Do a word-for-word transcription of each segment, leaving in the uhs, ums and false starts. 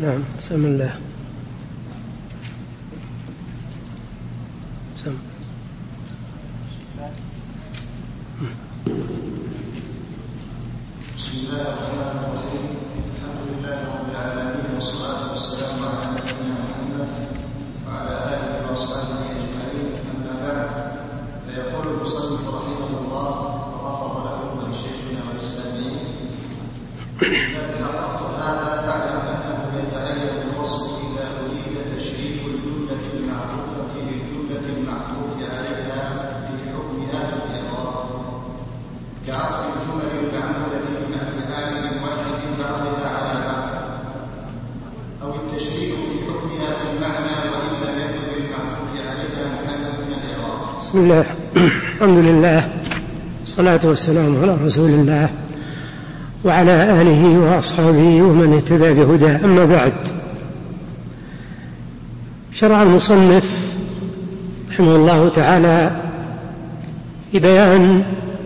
نعم. بسم الله. بسم بسم الله الرحمن الرحيم. الحمد لله رب العالمين، والصلاة والسلام على نبينا محمد وعلى آله وأصحابه أجمعين، أما بعد، فيقول المصنف رحمه الله وغفر له ولشيخنا والإسلاميين: إذا تحققت هذا فاعلم أنه يتعين الوصف إذا أريد تشريك الجملة المعطوفة بالجملة المعطوف عليها في حكمها في الإعراب، كعطف الجمل المعمولة مع المعاني واحد بعضها على بعض، أو التشريك في حكمها في المعنى وإن لم يكن للمعطوف عليها محلا من الإعراب. بسم الله. الحمد لله، والصلاة والسلام على رسول الله وعلى آله وأصحابه ومن اهتدى بهداه، أما بعد. شرع المصنف رحمه الله تعالى في بيان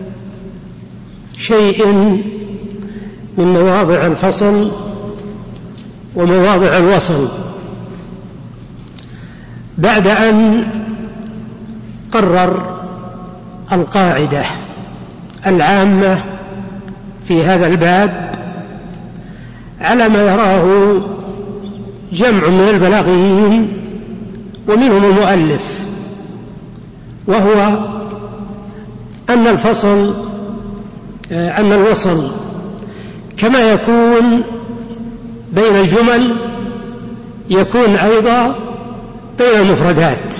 شيء من مواضع الفصل ومواضع الوصل، بعد أن قرر القاعدة العامة في هذا الباب على ما يراه جمع من البلاغيين ومنهم المؤلف، وهو أن الفصل أن الوصل كما يكون بين الجمل يكون أيضا بين المفردات،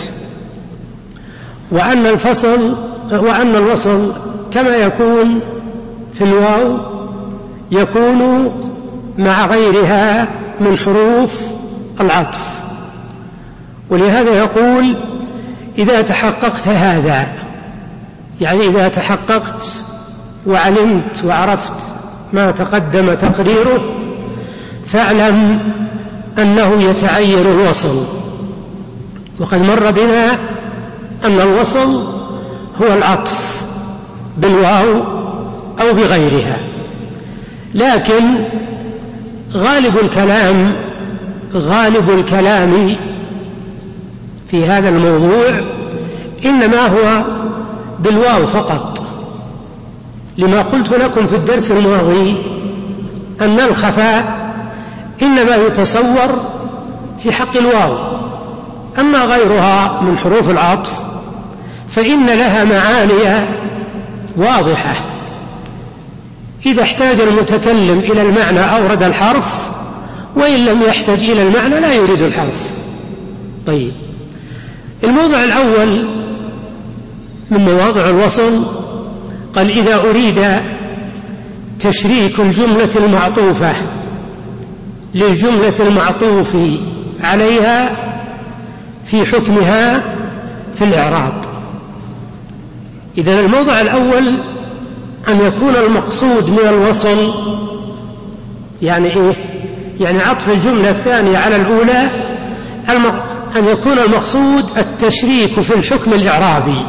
وأن الفصل وأن الوصل كما يكون في الواو يكون مع غيرها من حروف العطف. ولهذا يقول: إذا تحققت هذا، يعني إذا تحققت وعلمت وعرفت ما تقدم تقريره، فاعلم أنه يتعين الوصل. وقد مر بنا أن الوصل هو العطف بالواو أو بغيرها، لكن غالب الكلام غالب الكلام في هذا الموضوع إنما هو بالواو فقط، لما قلت لكم في الدرس الماضي أن الخفاء إنما يتصور في حق الواو، أما غيرها من حروف العطف فإن لها معاني واضحة، إذا احتاج المتكلم إلى المعنى أورد الحرف، وإن لم يحتاج إلى المعنى لا يريد الحرف. طيب، الموضع الأول من مواضع الوصل قال: إذا أريد تشريك الجملة المعطوفة للجملة المعطوف عليها في حكمها في الإعراب. إذن الموضع الأول أن يكون المقصود من الوصل يعني إيه؟ يعني عطف الجملة الثانية على الأولى، أن يكون المقصود التشريك في الحكم الإعرابي،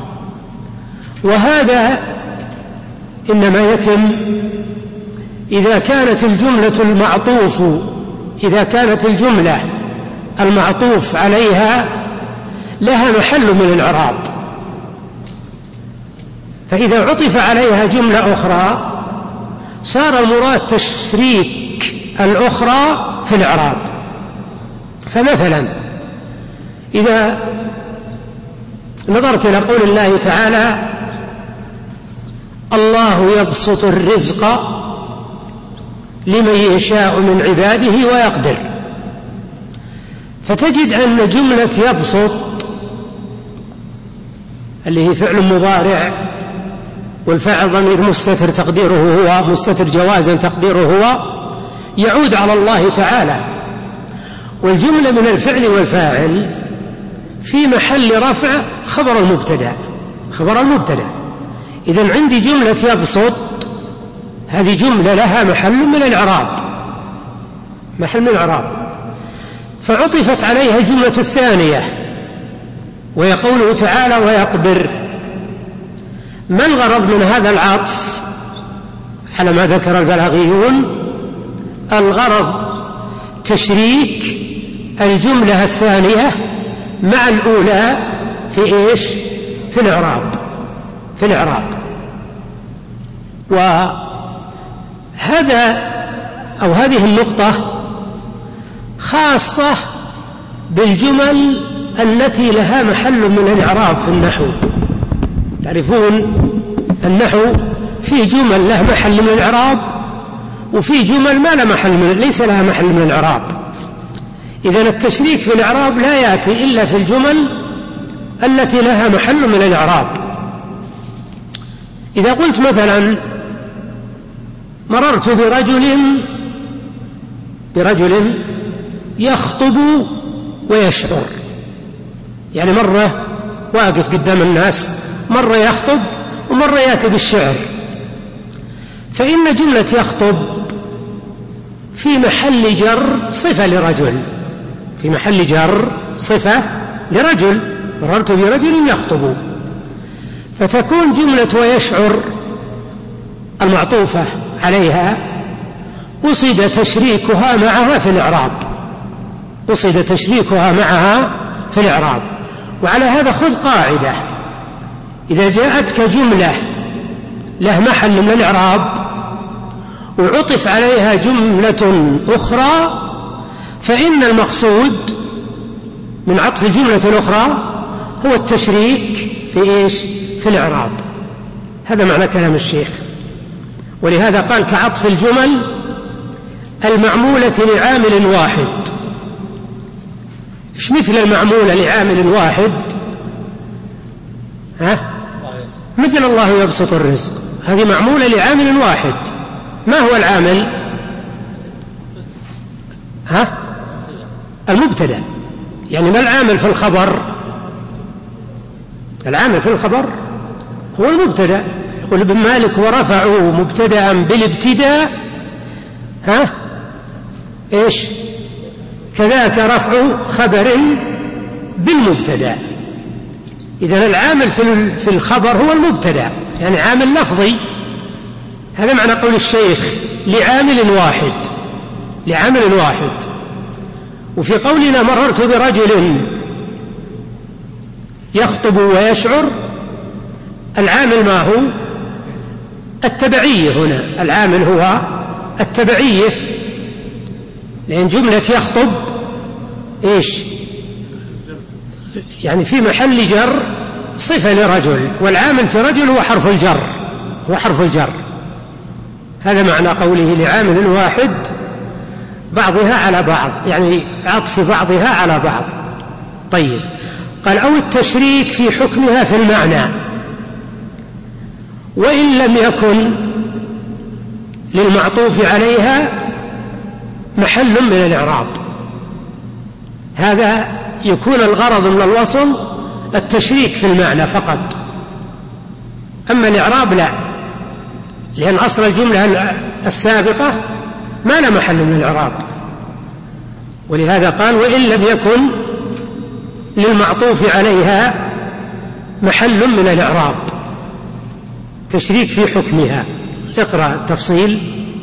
وهذا إنما يتم إذا كانت الجملة المعطوف إذا كانت الجملة المعطوف عليها لها محل من الإعراب. فإذا عطف عليها جملة أخرى صار المراد تشريك الأخرى في الإعراب. فمثلا إذا نظرت إلى قول الله تعالى: الله يبسط الرزق لمن يشاء من عباده ويقدر، فتجد أن جملة يبسط اللي هي فعل مضارع، والفاعل ضمير مستتر تقديره هو مستتر جوازا تقديره هو، يعود على الله تعالى، والجملة من الفعل والفاعل في محل رفع خبر المبتدأ خبر المبتدأ إذن عندي جملة يبسط، هذه جملة لها محل من الإعراب محل من الإعراب فعطفت عليها الجملة الثانية، وهي قوله تعالى: ويقدر. ما الغرض من هذا العطف على ما ذكر البلاغيون؟ الغرض تشريك الجملة الثانية مع الأولى في إيش؟ في الإعراب في الإعراب وهذا أو هذه النقطة خاصة بالجمل التي لها محل من الإعراب في النحو. تعرفون النحو في جمل لها محل من الإعراب وفي جمل ما لها محل من ليس لها محل من الإعراب. إذن التشريك في الإعراب لا يأتي إلا في الجمل التي لها محل من الإعراب. إذا قلت مثلا مررت برجل برجل يخطب ويشعر، يعني مرة واقف قدام الناس، مرة يخطب ومرة يأتي بالشعر، فإن جملة يخطب في محل جر صفة لرجل في محل جر صفة لرجل، مررت برجل يخطب، فتكون جملة ويشعر المعطوفة عليها قصد تشريكها معها في الإعراب قصد تشريكها معها في الإعراب. وعلى هذا خذ قاعدة: إذا جاءتك جملة له محل من الإعراب وعطف عليها جملة أخرى فإن المقصود من عطف الجملة الأخرى هو التشريك في إيش؟ في الإعراب. هذا معنى كلام الشيخ. ولهذا قال كعطف الجمل المعمولة لعامل واحد. إيش مثل المعمولة لعامل واحد؟ ها؟ مثل الله يبسط الرزق، هذه معمولة لعامل واحد. ما هو العامل؟ ها؟ المبتدأ. يعني ما العامل في الخبر؟ العامل في الخبر هو المبتدأ. يقول ابن مالك ورفعوا مبتدأ بالابتداء ها إيش كذاك رفع خبر بالمبتدأ. إذن العامل في الخبر هو المبتدأ، يعني عامل لفظي. هذا معنى قول الشيخ لعامل واحد لعامل واحد. وفي قولنا مررت برجل يخطب ويشعر، العامل ما هو؟ التبعية. هنا العامل هو التبعية، لأن جملة يخطب إيش؟ يعني في محل جر صفة لرجل، والعامل في رجل هو حرف الجر هو حرف الجر. هذا معنى قوله لعامل واحد بعضها على بعض، يعني عطف بعضها على بعض. طيب، قال أو التشريك في حكمها في المعنى وإن لم يكن للمعطوف عليها محل من الإعراب. هذا يكون الغرض من الوصل التشريك في المعنى فقط، أما الإعراب لا، لأن أصل الجملة السابقة ما لا محل من الإعراب. ولهذا قال وإن لم يكن للمعطوف عليها محل من الإعراب، تشريك في حكمها. اقرأ التفصيل.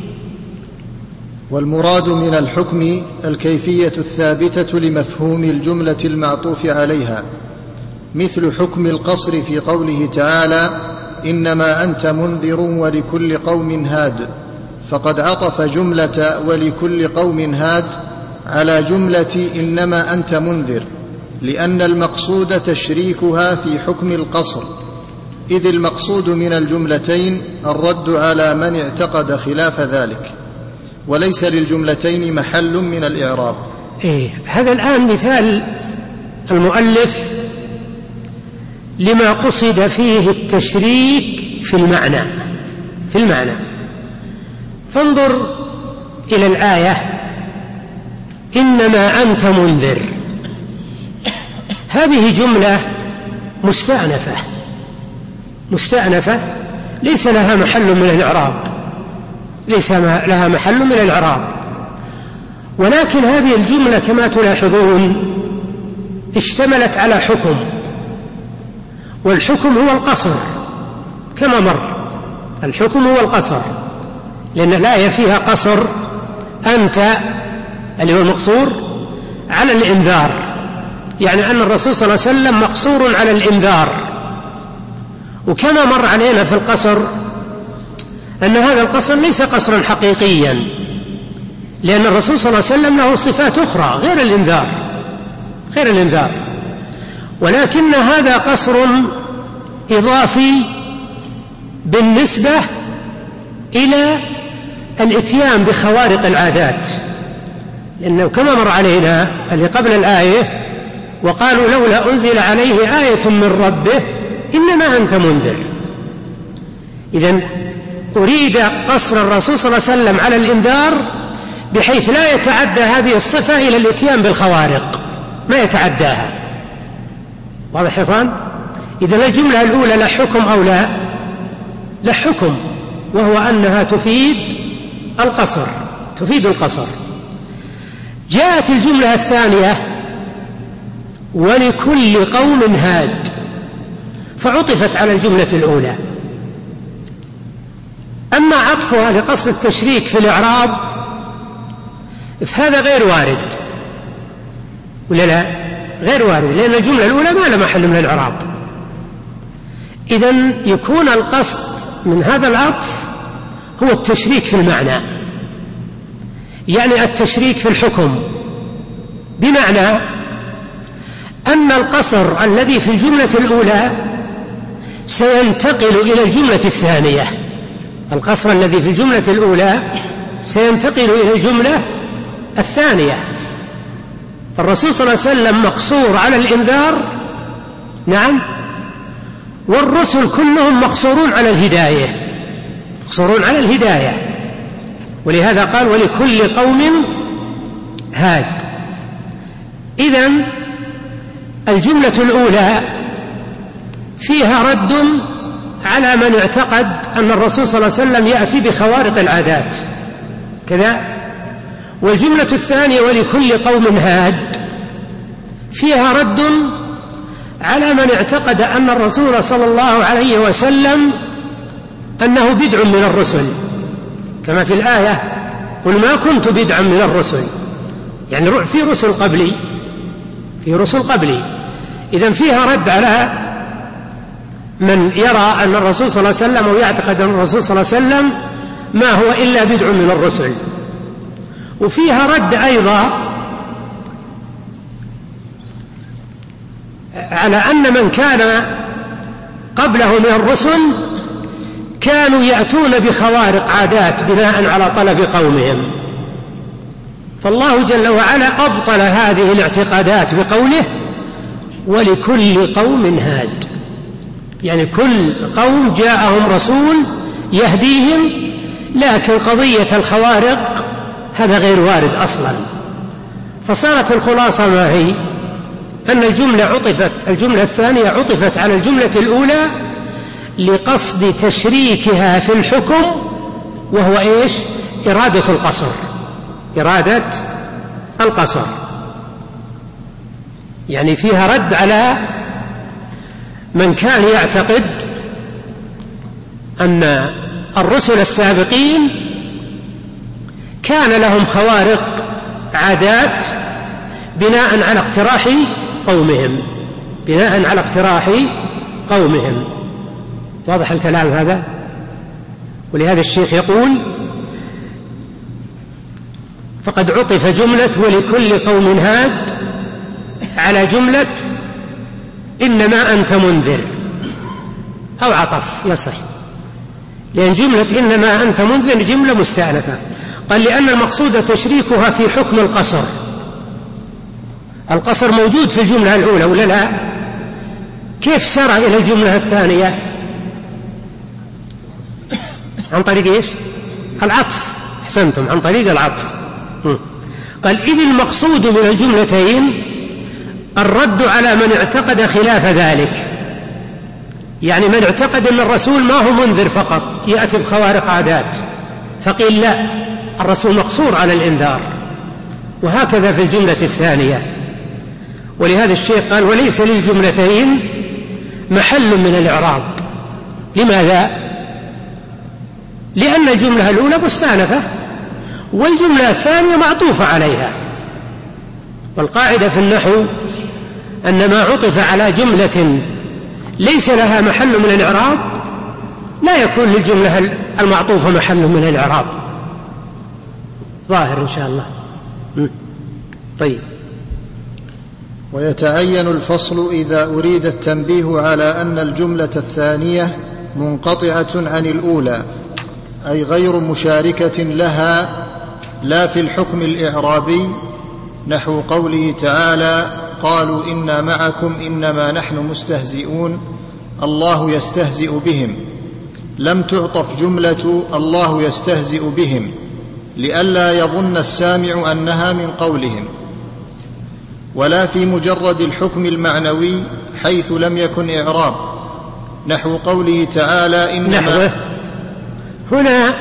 والمراد من الحكم الكيفية الثابتة لمفهوم الجملة المعطوف عليها، مثل حكم القصر في قوله تعالى إنما أنت منذر ولكل قوم هاد، فقد عطف جملة ولكل قوم هاد على جملة إنما أنت منذر، لأن المقصود تشريكها في حكم القصر، إذ المقصود من الجملتين الرد على من اعتقد خلاف ذلك، وليس للجملتين محل من الإعراب. إيه، هذا الآن مثال المؤلف لما قصد فيه التشريك في المعنى في المعنى فانظر إلى الآية إنما أنت منذر. هذه جملة مستأنفة مستأنفة ليس لها محل من الإعراب ليس لها محل من الإعراب ولكن هذه الجملة كما تلاحظون اشتملت على حكم، والحكم هو القصر كما مر. الحكم هو القصر، لأن الآية فيها قصر أنت اللي هو المقصور على الإنذار، يعني أن الرسول صلى الله عليه وسلم مقصور على الإنذار. وكما مر علينا في القصر أن هذا القصر ليس قصرا حقيقيا، لأن الرسول صلى الله عليه وسلم له صفات أخرى غير الإنذار غير الإنذار ولكن هذا قصر إضافي بالنسبة إلى الإتيان بخوارق العادات، لأنه كما مر علينا اللي قبل الآية وقالوا لولا أنزل عليه آية من ربه إنما أنت منذر. إذن أريد قصر الرسول صلى الله عليه وسلم على الإنذار بحيث لا يتعدى هذه الصفة إلى الإتيان بالخوارق، ما يتعداها. واضح يا إخوان؟ إذن الجملة الأولى لا حكم أو لا لا حكم، وهو أنها تفيد القصر تفيد القصر. جاءت الجملة الثانية ولكل قوم هاد، فعطفت على الجملة الأولى. أما عطفها لقصد التشريك في الإعراب فهذا غير وارد، ولا لا؟ غير وارد، لأن الجملة الأولى ما لها محل من الإعراب. إذن يكون القصد من هذا العطف هو التشريك في المعنى، يعني التشريك في الحكم، بمعنى أن القصر الذي في الجملة الأولى سينتقل إلى الجملة الثانية. القصر الذي في الجملة الأولى سينتقل إلى الجملة الثانية. فالرسول صلى الله عليه وسلم مقصور على الإنذار، نعم، والرسل كلهم مقصورون على الهداية مقصورون على الهداية ولهذا قال ولكل قوم هاد. إذن الجملة الأولى فيها رد على من اعتقد أن الرسول صلى الله عليه وسلم يأتي بخوارق العادات كذا، والجملة الثانية ولكل قوم هاد فيها رد على من اعتقد أن الرسول صلى الله عليه وسلم أنه بدع من الرسل، كما في الآية قل ما كنت بدعا من الرسل، يعني في رسل قبلي في رسل قبلي إذن فيها رد على من يرى أن الرسول صلى الله عليه وسلم ويعتقد أن الرسول صلى الله عليه وسلم ما هو إلا بدع من الرسل. وفيها رد أيضا على أن من كان قبله من الرسل كانوا يأتون بخوارق عادات بناء على طلب قومهم. فالله جل وعلا أبطل هذه الاعتقادات بقوله ولكل قوم هاد، يعني كل قوم جاءهم رسول يهديهم، لكن قضية الخوارق هذا غير وارد أصلا. فصارت الخلاصة ما هي؟ أن الجملة عطفت الجملة الثانية عطفت على الجملة الأولى لقصد تشريكها في الحكم، وهو إيش؟ إرادة القصر إرادة القصر يعني فيها رد على من كان يعتقد أن الرسل السابقين كان لهم خوارق عادات بناء على اقتراح قومهم بناء على اقتراح قومهم. واضح الكلام هذا؟ ولهذا الشيخ يقول فقد عطف جملة ولكل قوم هاد على جملة إنما أنت منذر، أو عطف يصح، لأن جملة إنما أنت منذر جملة مستأنفة. قال لأن المقصود تشريكها في حكم القصر. القصر موجود في الجملة الأولى ولا لا؟ كيف سرى إلى الجملة الثانية؟ عن طريق إيش؟ العطف. أحسنتم، عن طريق العطف. قال إذ المقصود من الجملتين الرد على من اعتقد خلاف ذلك، يعني من اعتقد أن الرسول ما هو منذر فقط يأتي بخوارق عادات، فقيل لا، الرسول مقصور على الإنذار. وهكذا في الجملة الثانية. ولهذا الشيخ قال وليس للجملتين محل من الإعراب. لماذا؟ لأن الجملة الأولى مستأنفة والجملة الثانية معطوفة عليها، والقاعدة في النحو أن ما عطف على جملة ليس لها محل من الإعراب لا يكون للجملة المعطوفة محل من الإعراب. ظاهر إن شاء الله. طيب. ويتعين الفصل إذا أريد التنبيه على أن الجملة الثانية منقطعة عن الأولى، أي غير مشاركة لها لا في الحكم الإعرابي، نحو قوله تعالى: قالوا إنا معكم إنما نحن مستهزئون الله يستهزئ بهم. لم تعطف جملة الله يستهزئ بهم لئلا يظن السامع أنها من قولهم، ولا في مجرد الحكم المعنوي حيث لم يكن إعراب، نحو قوله تعالى إنما نحوه. هنا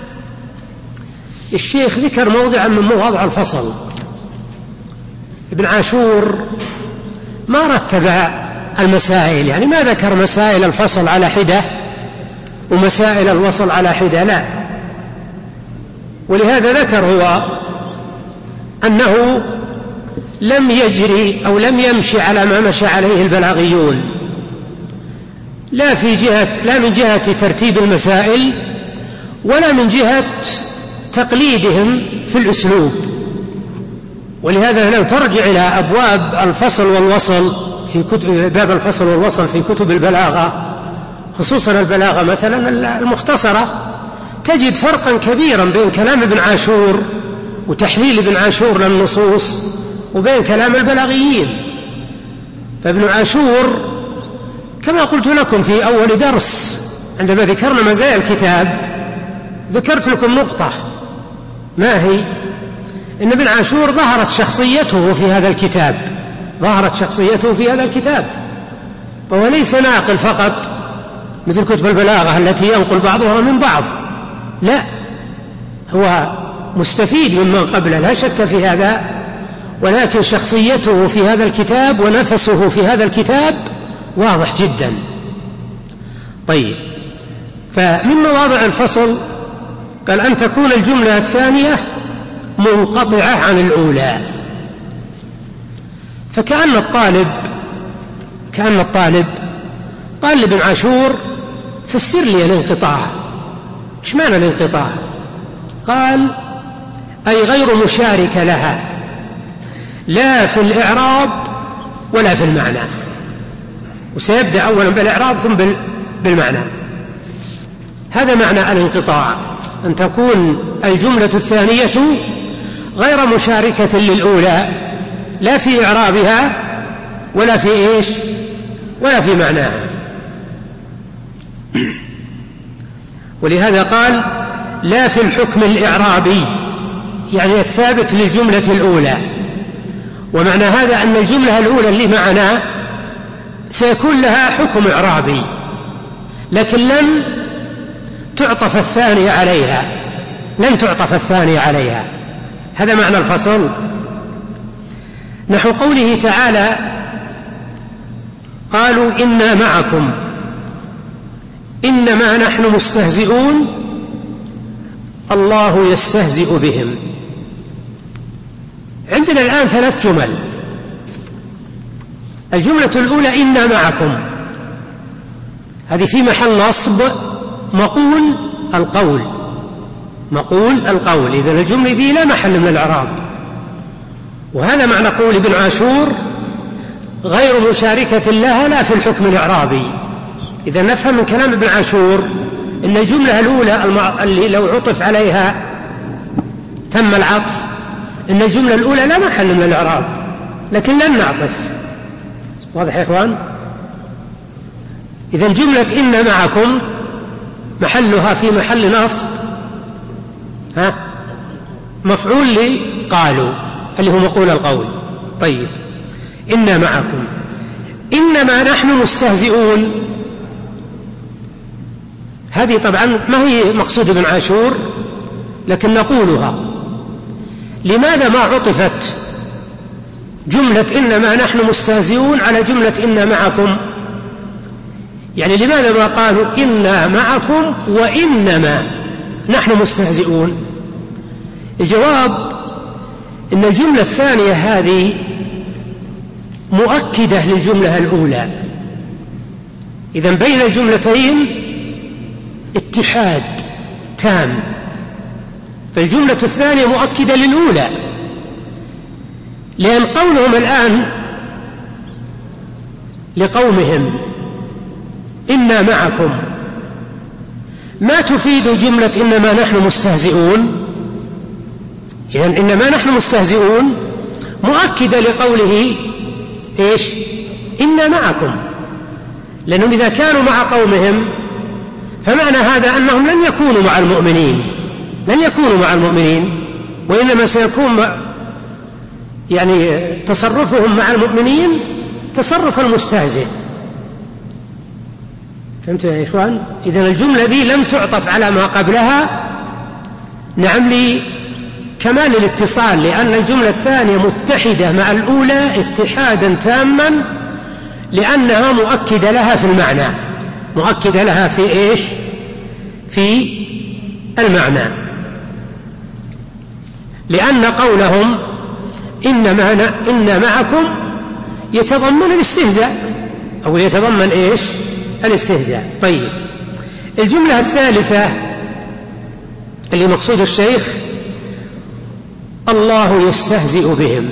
الشيخ ذكر موضعا من مواضع الفصل. ابن عاشور ما رتب المسائل، يعني ما ذكر مسائل الفصل على حدة ومسائل الوصل على حدة، لا. ولهذا ذكر هو أنه لم يجري أو لم يمشي على ما مشى عليه البلاغيون، لا في جهة لا من جهة ترتيب المسائل ولا من جهة تقليدهم في الأسلوب. ولهذا لو ترجع إلى أبواب الفصل والوصل في كتب باب الفصل والوصل في كتب البلاغة، خصوصا البلاغة مثلا المختصرة، تجد فرقا كبيرا بين كلام ابن عاشور وتحليل ابن عاشور للنصوص وبين كلام البلاغيين. فابن عاشور كما قلت لكم في أول درس عندما ذكرنا مزايا الكتاب ذكرت لكم نقطة، ما هي؟ إن ابن عاشور ظهرت شخصيته في هذا الكتاب ظهرت شخصيته في هذا الكتاب وهو ليس ناقل فقط مثل كتب البلاغة التي ينقل بعضها من بعض، لا، هو مستفيد ممن قبله لا شك في هذا، ولكن شخصيته في هذا الكتاب ونفسه في هذا الكتاب واضح جدا. طيب، فمن مواضع الفصل قال أن تكون الجملة الثانية منقطعة عن الأولى. فكأن الطالب كأن الطالب قال لابن عاشور: فسر لي الانقطاع، ايش معنى الانقطاع؟ قال: أي غير مشارك لها لا في الإعراب ولا في المعنى. وسيبدأ أولا بالإعراب ثم بالمعنى. هذا معنى الانقطاع، أن تكون الجملة الثانية غير مشاركة للأولى لا في إعرابها ولا في إيش ولا في معناها. ولهذا قال: لا في الحكم الإعرابي، يعني الثابت للجملة الأولى. ومعنى هذا أن الجملة الأولى اللي معنا سيكون لها حكم إعرابي، لكن لن تعطف الثانية عليها لن تعطف الثانية عليها. هذا معنى الفصل. نحو قوله تعالى: قالوا إنا معكم إنما نحن مستهزئون الله يستهزئ بهم. عندنا الآن ثلاث جمل. الجملة الأولى إنا معكم، هذه في محل نصب مقول القول مقول القول إذن الجملة فيه لا محل من الإعراب. وهذا معنى قول ابن عاشور: غير مشاركة لها لا في الحكم الإعرابي. إذا نفهم من كلام ابن عاشور إن الجملة الأولى اللي لو عطف عليها تم العطف، إن الجملة الأولى لا محل من الإعراب، لكن لن نعطف. واضح يا إخوان؟ إذا جملة إن معكم محلها في محل نصب ها مفعول لقالوا اللي هو مقول القول. طيب، إنا معكم إنما نحن مستهزئون، هذه طبعا ما هي مقصود ابن عاشور، لكن نقولها. لماذا ما عطفت جملة إنما نحن مستهزئون على جملة إنا معكم؟ يعني لماذا ما قالوا إنا معكم وإنما نحن مستهزئون؟ الجواب: إن الجملة الثانية هذه مؤكدة للجملة الأولى، إذن بين الجملتين اتحاد تام، فالجملة الثانية مؤكدة للأولى، لأن قولهم الآن لقومهم إنا معكم ما تفيد جملة إنما نحن مستهزئون. إذن إنما نحن مستهزئون مؤكدة لقوله إيش؟ إنا معكم، لأنهم إذا كانوا مع قومهم فمعنى هذا أنهم لن يكونوا مع المؤمنين، لن يكونوا مع المؤمنين، وإنما سيكون يعني تصرفهم مع المؤمنين تصرف المستهزئ. فهمتوا يا إخوان؟ إذن الجملة دي لم تعطف على ما قبلها، نعم، لكمال الاتصال، لأن الجملة الثانية متحدة مع الأولى اتحادا تاما، لأنها مؤكدة لها في المعنى، مؤكدة لها في إيش؟ في المعنى، لأن قولهم إنما إن معكم يتضمن الاستهزاء، أو يتضمن إيش؟ الاستهزاء. طيب، الجملة الثالثة اللي مقصود الشيخ الله يستهزئ بهم.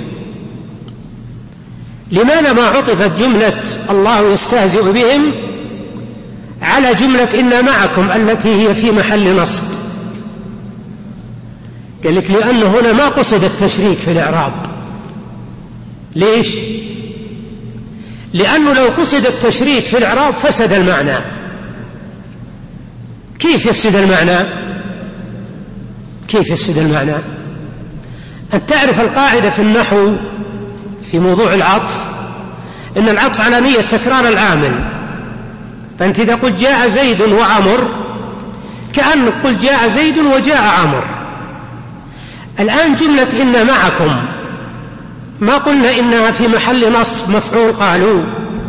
لماذا ما عطفت جملة الله يستهزئ بهم على جملة إنا معكم التي هي في محل نصب؟ قال لك لأن هنا ما قصد التشريك في الإعراب. ليش؟ لأنه لو قصد التشريك في الإعراب فسد المعنى. كيف يفسد المعنى؟ كيف يفسد المعنى؟ أن تعرف القاعدة في النحو في موضوع العطف، إن العطف على نية تكرار العامل، فأنت إذا قلت جاء زيد وعمر كأنك قلت جاء زيد وجاء عمر. الآن جملة إن معكم ما قلنا إنها في محل نصب مفعول قالوا،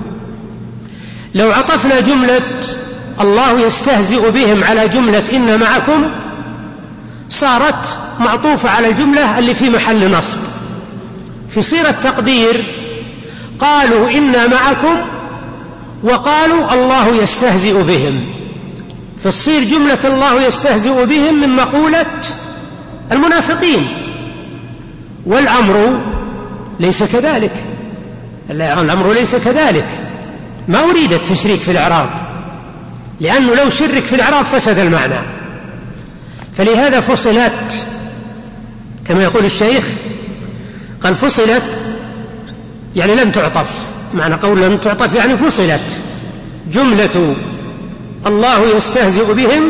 لو عطفنا جملة الله يستهزئ بهم على جملة إن معكم صارت معطوفة على الجملة اللي في محل نصب، في صيغة تقدير قالوا إنا معكم وقالوا الله يستهزئ بهم، فتصير جملة الله يستهزئ بهم من مقولة المنافقين، والأمر ليس كذلك، الأمر ليس كذلك، ما أريد التشريك في الإعراب، لأنه لو شرك في الإعراب فسد المعنى. فلهذا فصلت كما يقول الشيخ، قال فصلت يعني لم تعطف، معنى قول لم تعطف يعني فصلت جملة الله يستهزئ بهم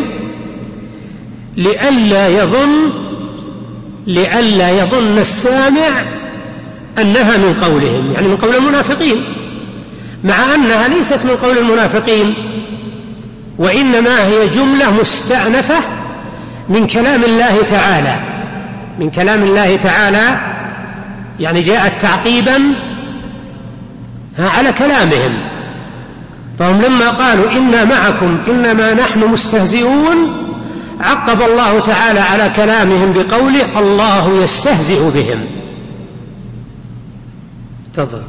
لئلا يظن لئلا يظن السامع أنها من قولهم، يعني من قول المنافقين، مع أنها ليست من قول المنافقين، وإنما هي جملة مستأنفة من كلام الله تعالى، من كلام الله تعالى، يعني جاءت تعقيبا على كلامهم. فهم لما قالوا إنا معكم إنما نحن مستهزئون عقب الله تعالى على كلامهم بقوله الله يستهزئ بهم. تفضل.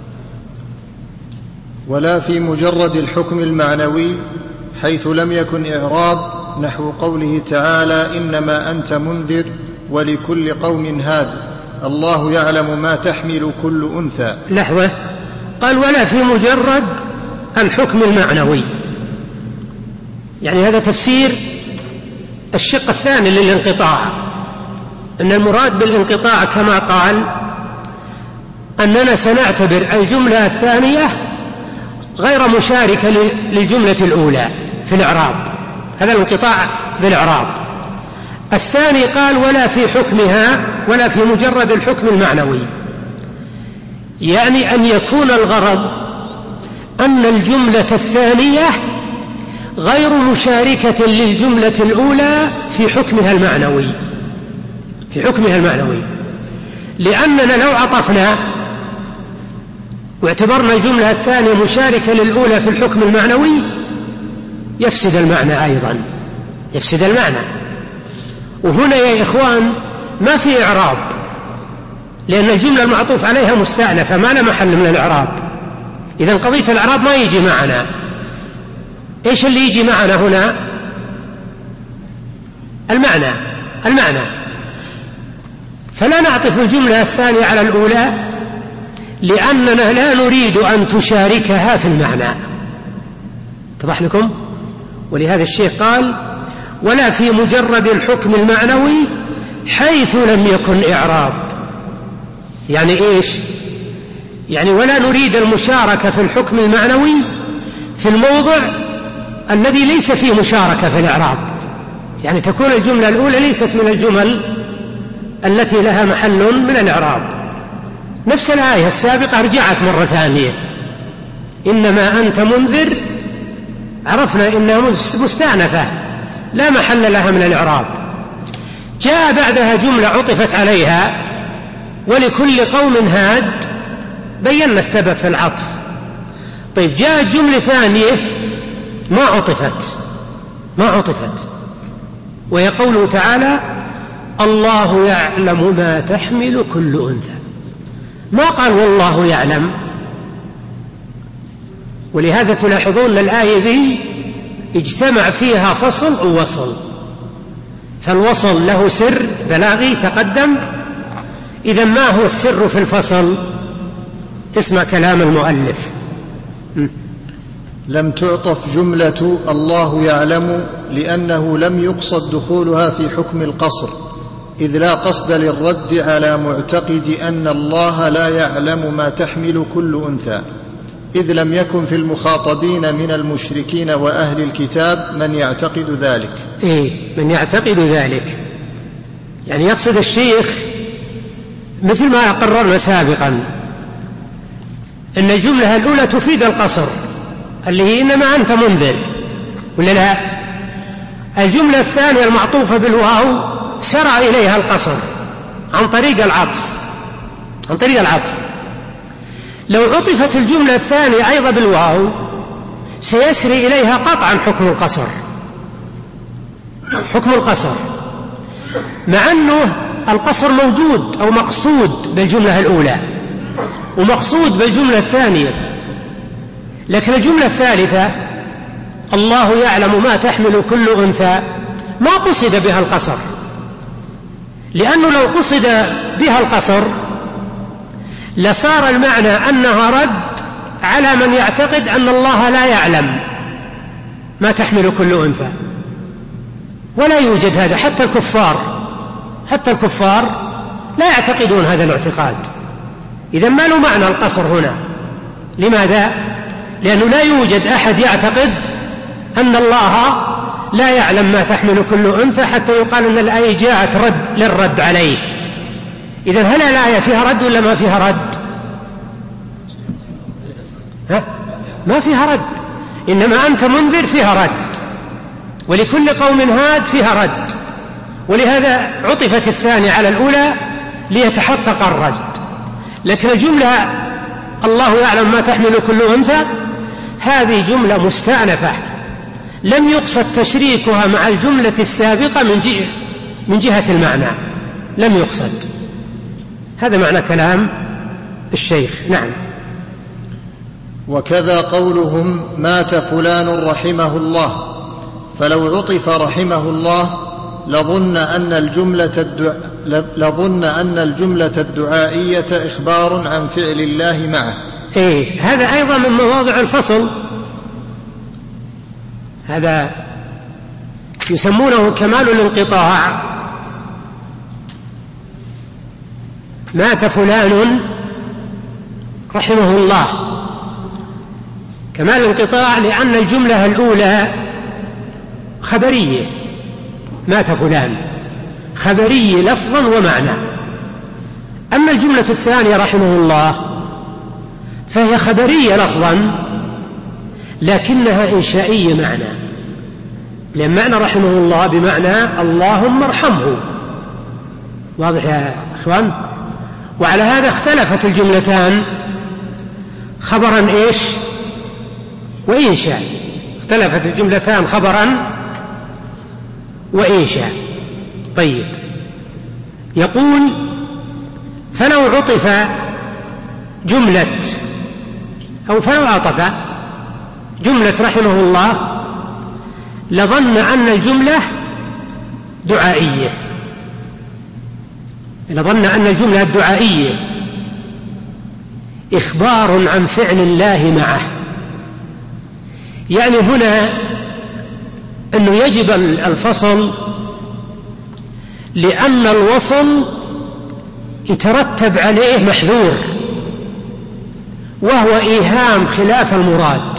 ولا في مجرد الحكم المعنوي حيث لم يكن إعراب، نحو قوله تعالى إنما أنت منذر ولكل قوم هاد الله يعلم ما تحمل كل أنثى. لحظة، قال ولا في مجرد الحكم المعنوي، يعني هذا تفسير الشق الثاني للانقطاع، أن المراد بالانقطاع كما قال أننا سنعتبر الجملة الثانية غير مشاركة للجملة الأولى في الإعراب، هذا الانقطاع بالإعراب. الثاني قال ولا في حكمها، ولا في مجرد الحكم المعنوي، يعني أن يكون الغرض أن الجملة الثانية غير مشاركة للجملة الأولى في حكمها المعنوي، في حكمها المعنوي، لأننا لو عطفنا واعتبرنا الجملة الثانية مشاركة للأولى في الحكم المعنوي يفسد المعنى أيضا، يفسد المعنى. وهنا يا إخوان ما في إعراب، لأن الجملة المعطوف عليها مستأنفة ما لا محل من الإعراب. إذن قضية الإعراب ما يجي معنا. إيش اللي يجي معنا هنا؟ المعنى المعنى فلا نعطف الجملة الثانية على الأولى لأننا لا نريد أن تشاركها في المعنى. اتضح لكم؟ ولهذا الشيخ قال ولا في مجرد الحكم المعنوي حيث لم يكن إعراب. يعني إيش؟ يعني ولا نريد المشاركة في الحكم المعنوي في الموضع الذي ليس فيه مشاركة في الإعراب. يعني تكون الجملة الأولى ليست من الجمل التي لها محل من الإعراب. نفس الآية السابقة رجعت مرة ثانية إنما أنت منذر، عرفنا إنها مستأنفة لا محل لها من الإعراب. جاء بعدها جملة عطفت عليها ولكل قوم هاد، بينا السبب في العطف. طيب جاءت جملة ثانية ما عطفت ما عطفت وهي قوله تعالى الله يعلم ما تحمل كل أنثى. ما قال والله يعلم. ولهذا تلاحظون الآية ذي اجتمع فيها فصل ووصل، فالوصل له سر بلاغي تقدم. إذا ما هو السر في الفصل؟ اسمع كلام المؤلف. لم تعطف جملة الله يعلم لأنه لم يقصد دخولها في حكم القصر، إذ لا قصد للرد على معتقد أن الله لا يعلم ما تحمل كل أنثى، إذ لم يكن في المخاطبين من المشركين وأهل الكتاب من يعتقد ذلك. إيه من يعتقد ذلك، يعني يقصد الشيخ مثل ما قررنا سابقا أن الجملة الأولى تفيد القصر اللي هي إنما أنت منذر، ولا لا؟ الجملة الثانية المعطوفة بالواو سرع إليها القصر عن طريق العطف عن طريق العطف. لو عطفت الجملة الثانية أيضا بالواو سيسري إليها قطعا حكم القصر حكم القصر مع أنه القصر موجود أو مقصود بالجملة الأولى ومقصود بالجملة الثانية، لكن الجملة الثالثة الله يعلم ما تحمل كل أنثى ما قصد بها القصر، لأنه لو قصد بها القصر لصار المعنى أنها رد على من يعتقد أن الله لا يعلم ما تحمل كل أنثى. ولا يوجد هذا، حتى الكفار حتى الكفار لا يعتقدون هذا الاعتقاد. إذا ما له معنى القصر هنا. لماذا؟ لأنه لا يوجد أحد يعتقد أن الله لا يعلم ما تحمل كل أنثى حتى يقال أن الآية جاءت رد للرد عليه. إذن هل الآية فيها رد ولا ما فيها رد؟ ها؟ ما فيها رد، إنما أنت منذر فيها رد، ولكل قوم هاد فيها رد، ولهذا عطفت الثانية على الأولى ليتحقق الرد. لكن الجملة الله يعلم ما تحمل كل أنثى هذه جملة مستأنفة لم يقصد تشريكها مع الجملة السابقة من جهة, من جهة المعنى، لم يقصد. هذا معنى كلام الشيخ. نعم. وكذا قولهم مات فلان رحمه الله، فلو عطف رحمه الله لظن أن الجملة الدع... لظن أن الجملة الدعائية إخبار عن فعل الله معه. إيه هذا أيضا من مواضع الفصل، هذا يسمونه كمال الانقطاع. مات فلان رحمه الله، كمال الانقطاع لأن الجملة الأولى خبرية، مات فلان خبرية لفظا ومعنى. أما الجملة الثانية رحمه الله فهي خبرية لفظا لكنها إنشائية معنى، لأن معنى رحمه الله بمعنى اللهم ارحمه. واضح يا أخوان؟ وعلى هذا اختلفت الجملتان خبرا إيش وإنشاء، اختلفت الجملتان خبرا وإنشاء. طيب، يقول فلو عطف جملة أو فلو عطف جملة رحمه الله لظن أن الجملة دعائية، لظن أن الجملة الدعائية إخبار عن فعل الله معه. يعني هنا أنه يجب الفصل لأن الوصل يترتب عليه محذور، وهو إيهام خلاف المراد.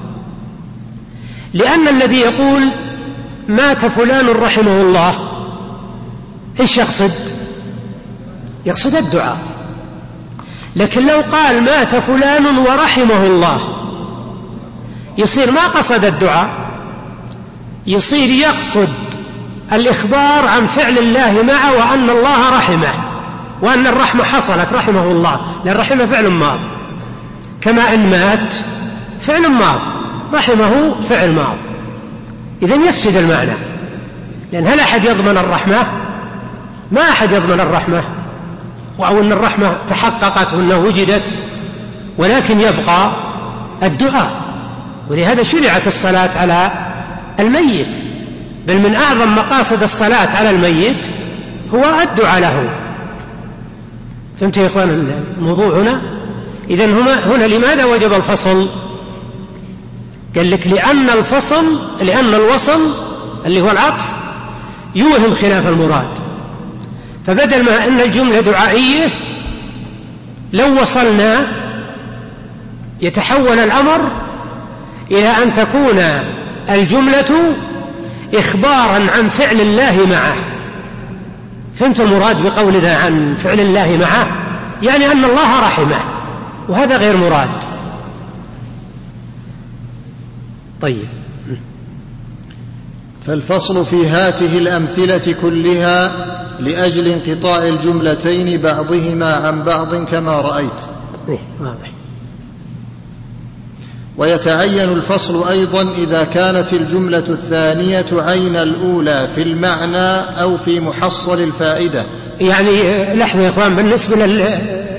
لأن الذي يقول مات فلان رحمه الله إيش يقصد؟ يقصد الدعاء. لكن لو قال مات فلان ورحمه الله يصير ما قصد الدعاء، يصير يقصد الإخبار عن فعل الله معه وأن الله رحمه وأن الرحمة حصلت رحمه الله، لأن رحمه فعل ماض، كما أن مات فعل ماض رحمه فعل ماض. إذن يفسد المعنى، لأن هل أحد يضمن الرحمة؟ ما أحد يضمن الرحمة، أو أن الرحمة تحققت وأنها وجدت، ولكن يبقى الدعاء. ولهذا شرعت الصلاة على الميت، بل من أعظم مقاصد الصلاة على الميت هو الدعاء له. فهمت يا إخوان الموضوع هنا؟ إذن هنا لماذا وجب الفصل؟ قال لك لأن الفصل لأن الوصل اللي هو العطف يوهم خلاف المراد. فبدل ما أن الجملة دعائية لو وصلنا يتحول الأمر إلى أن تكون الجملة إخبارا عن فعل الله معه. فهمت المراد بقولنا عن فعل الله معه؟ يعني أن الله رحمه، وهذا غير مراد. طيب، فالفصل في هاته الأمثلة كلها لأجل انقطاع الجملتين بعضهما عن بعض كما رأيت. ويتعين الفصل أيضا إذا كانت الجملة الثانية عين الأولى في المعنى أو في محصل الفائدة. يعني لحظة يا إخوان، بالنسبة لل...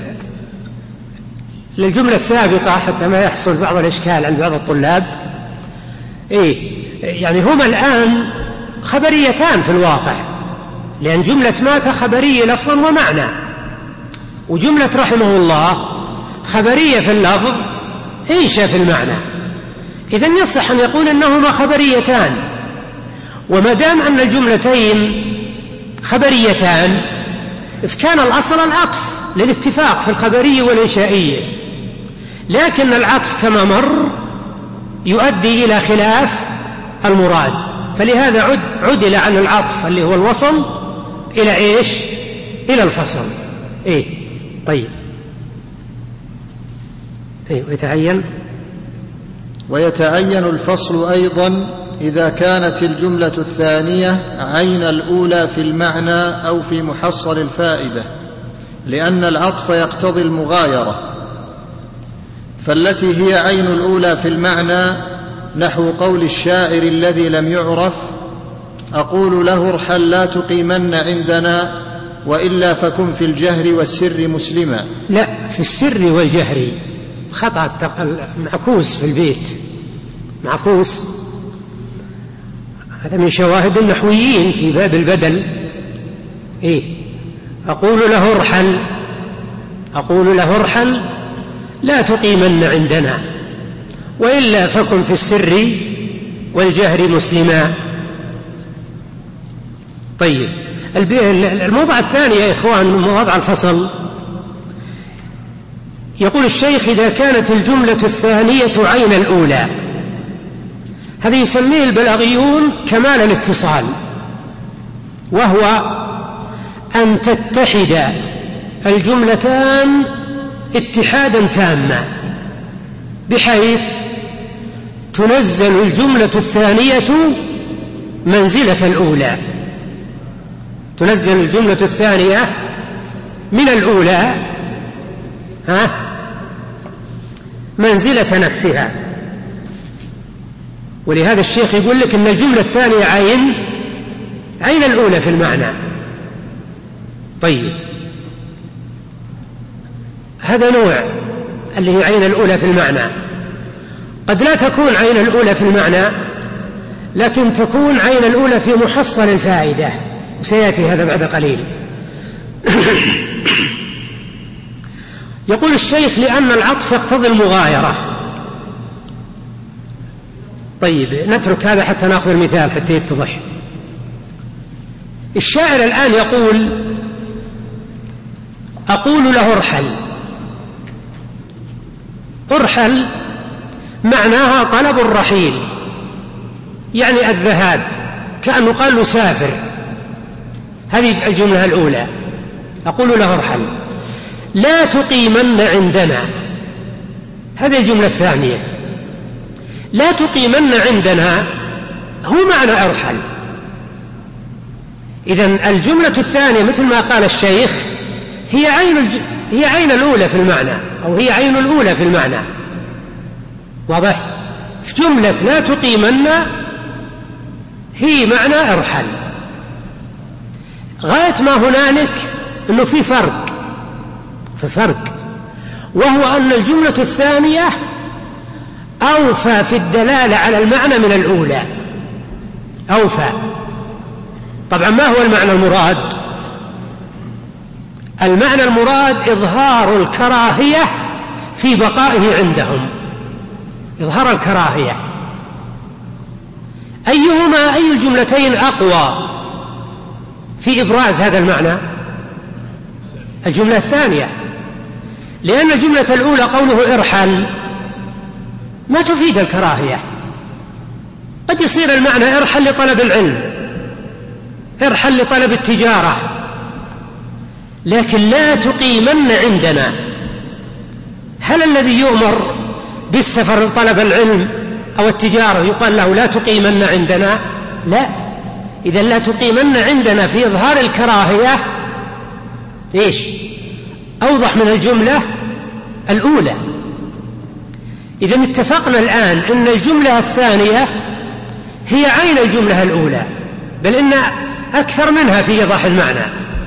للجملة السابقة حتى ما يحصل بعض الإشكال عند بعض الطلاب، إيه يعني هما الآن خبريتان في الواقع، لأن جملة مات خبرية لفظا ومعنى، وجملة رحمه الله خبرية في اللفظ إنشاء في المعنى. إذن يصح أن يقول أنهما خبريتان، وما دام أن الجملتين خبريتان إذ كان الأصل العطف للاتفاق في الخبرية والإنشائية، لكن العطف كما مر يؤدي إلى خلاف المراد، فلهذا عد عدل عن العطف اللي هو الوصل إلى إيش؟ إلى الفصل. إيه طيب، إيه ويتعين ويتعين الفصل أيضا إذا كانت الجملة الثانية عين الأولى في المعنى أو في محصل الفائدة، لأن العطف يقتضي المغايرة. فالتي هي عين الأولى في المعنى نحو قول الشاعر الذي لم يعرف: أقول له ارحل لا تقيمن عندنا وإلا فكن في الجهر والسر مسلما. لا، في السر والجهر خطأ، معكوس في البيت، معكوس. هذا من شواهد النحويين في باب البدل. إيه أقول له ارحل أقول له ارحل لا تقيمن عندنا وإلا فكن في السر والجهر مسلما. طيب، الموضع الثاني يا إخوان موضع الفصل. يقول الشيخ: إذا كانت الجملة الثانية عين الأولى، هذا يسميه البلاغيون كمال الاتصال، وهو أن تتحد الجملتان اتحادا تاما، بحيث تنزل الجملة الثانية منزلة الأولى، تنزل الجملة الثانية من الأولى ها منزلة نفسها. ولهذا الشيخ يقول لك أن الجملة الثانية عين عين الأولى في المعنى. طيب، هذا نوع اللي هي عين الأولى في المعنى. قد لا تكون عين الأولى في المعنى، لكن تكون عين الأولى في محصل الفائدة، وسيأتي هذا بعد قليل. يقول الشيخ: لأن العطف يقتضي المغايرة. طيب نترك هذا حتى نأخذ المثال حتى يتضح. الشاعر الآن يقول: أقول له ارحل. ارحل معناها طلب الرحيل، يعني الذهاب، كأنه قال له سافر. هذه الجملة الأولى، أقول له ارحل. لا تقيمن عندنا، هذه الجملة الثانية. لا تقيمن عندنا هو معنى ارحل. إذن الجملة الثانية مثل ما قال الشيخ هي عين, الج... هي عين الأولى في المعنى، أو هي عين الأولى في المعنى. واضح؟ في جملة لا تقيمن هي معنى ارحل. غاية ما هنالك أنه في فرق في فرق وهو أن الجملة الثانية أوفى في الدلالة على المعنى من الأولى. أوفى. طبعا ما هو المعنى المراد؟ المعنى المراد إظهار الكراهية في بقائه عندهم، إظهار الكراهية. أيهما أي الجملتين أقوى في إبراز هذا المعنى؟ الجملة الثانية، لأن الجملة الأولى قوله ارحل ما تفيد الكراهية. قد يصير المعنى ارحل لطلب العلم، ارحل لطلب التجارة، لكن لا تقيمن عندنا. هل الذي يؤمر بالسفر لطلب العلم أو التجارة يقال له لا تقيمن عندنا؟ لا. إذا لا تقيمن عندنا في إظهار الكراهية إيش؟ أوضح من الجملة الأولى. إذا اتفقنا الآن أن الجملة الثانية هي عين الجملة الأولى، بل إن أكثر منها في إيضاح المعنى.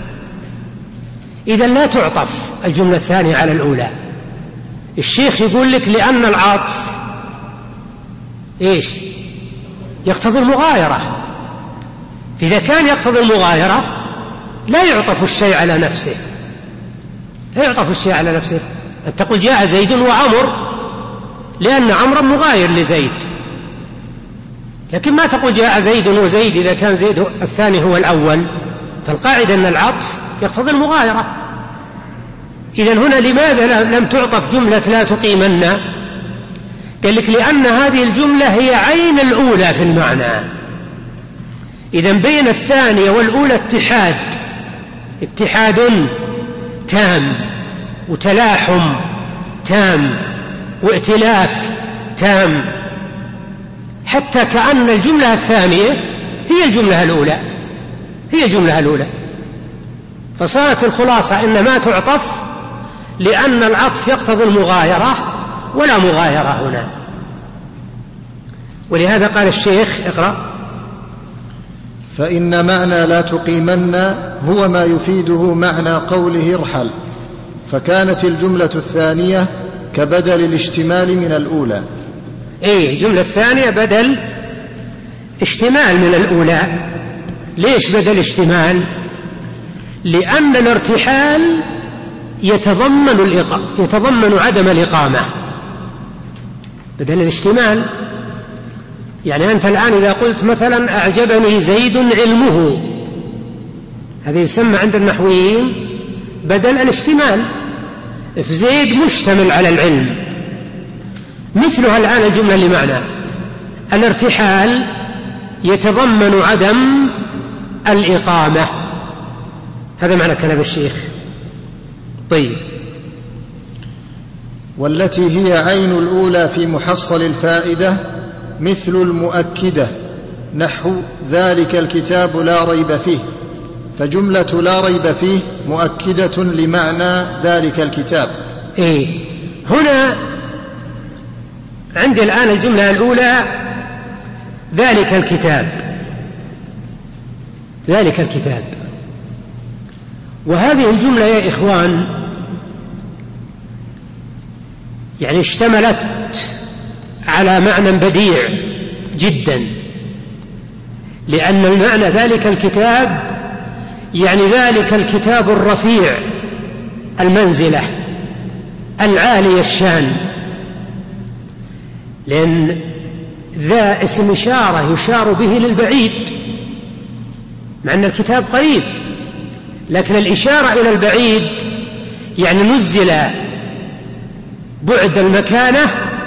إذا لا تعطف الجملة الثانية على الأولى. الشيخ يقول لك لأن العطف إيش؟ يقتضي المغايرة. فإذا كان يقتضي المغايرة لا يعطف الشيء على نفسه، لا يعطف الشيء على نفسه. أن تقول جاء زيد وعمر، لأن عمرا مغاير لزيد، لكن ما تقول جاء زيد وزيد إذا كان زيد الثاني هو الأول. فالقاعدة أن العطف يقتضي المغايرة. إذن هنا لماذا لم تعطف جملة لا تقيمن؟ قال لك لأن هذه الجملة هي عين الأولى في المعنى. إذن بين الثانية والأولى اتحاد، اتحاد تام، وتلاحم تام، وائتلاف تام، حتى كأن الجملة الثانية هي الجملة الأولى، هي الجملة الأولى. فصارت الخلاصة إن ما تعطف لأن العطف يقتضي المغايرة، ولا مغايرة هنا. ولهذا قال الشيخ اقرأ: فإن معنى لا تقيمن هو ما يفيده معنى قوله ارحل، فكانت الجملة الثانية كبدل الاشتمال من الأولى. إيه، الجملة الثانية بدل اشتمال من الأولى. ليش بدل اشتمال؟ لأن الارتحال يتضمن الإق... يتضمن عدم الإقامة. بدل الاشتمال يعني أنت الآن إذا قلت مثلا أعجبني زيد علمه، هذا يسمى عند النحويين بدل الاشتمال. فزيد مشتمل على العلم. مثلها الآن الجملة اللي معنا الارتحال يتضمن عدم الإقامة. هذا معنى كلام الشيخ. طيب، والتي هي عين الأولى في محصل الفائدة مثل المؤكدة، نحو ذلك الكتاب لا ريب فيه، فجملة لا ريب فيه مؤكدة لمعنى ذلك الكتاب. إيه، هنا عندي الآن الجملة الأولى ذلك الكتاب، ذلك الكتاب. وهذه الجملة يا إخوان يعني اشتملت على معنى بديع جدا، لأن المعنى ذلك الكتاب يعني ذلك الكتاب الرفيع المنزلة العالي الشان، لأن ذا اسم إشارة يشار به للبعيد، مع أن الكتاب قريب، لكن الإشارة إلى البعيد يعني نزل بعد المكانة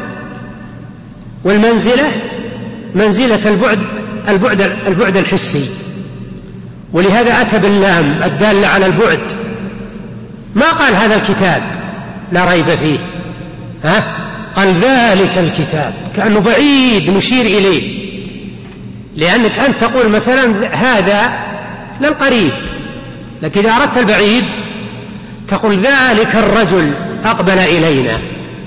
والمنزلة منزلة البعد البعد البعد الحسي، ولهذا أتى باللام الدالة على البعد، ما قال هذا الكتاب لا ريب فيه، ها؟ قال ذلك الكتاب، كأنه بعيد مشير إليه، لأنك أنت تقول مثلا هذا للقريب، لكن إذا أردت البعيد تقول ذلك الرجل أقبل إلينا.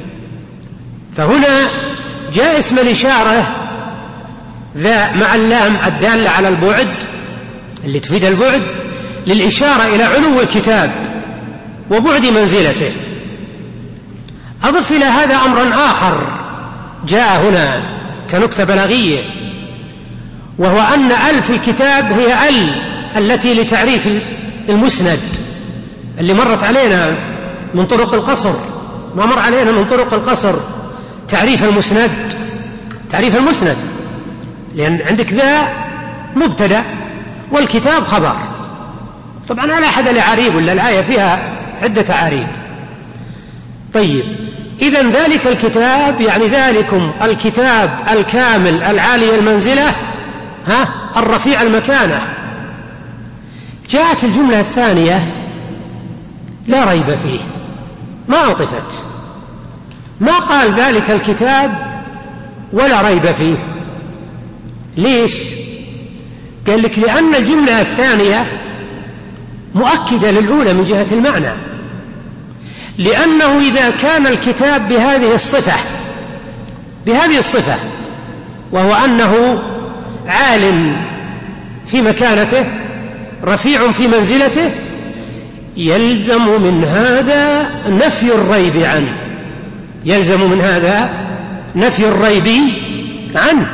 فهنا جاء اسم الإشارة ذا مع اللام الدالة على البعد اللي تفيد البعد للإشارة إلى علو الكتاب وبعد منزلته. أضف إلى هذا أمرا آخر جاء هنا كنكتة بلاغية، وهو أن أل في الكتاب هي أل التي لتعريف المسند اللي مرت علينا من طرق القصر، ما مر علينا من طرق القصر تعريف المسند، تعريف المسند، لأن عندك ذا مبتدأ والكتاب خبر، طبعا على أحد الأعاريب ولا الآية فيها عدة أعاريب. طيب، إذن ذلك الكتاب يعني ذلكم الكتاب الكامل العالي المنزلة، ها، الرفيع المكانة. جاءت الجملة الثانية لا ريب فيه، ما عطفت، ما قال ذلك الكتاب ولا ريب فيه. ليش؟ قال لك لأن الجملة الثانية مؤكدة للأولى من جهة المعنى، لأنه إذا كان الكتاب بهذه الصفة بهذه الصفة وهو أنه عال في مكانته رفيع في منزلته، يلزم من هذا نفي الريب عنه، يلزم من هذا نفي الريب عنه.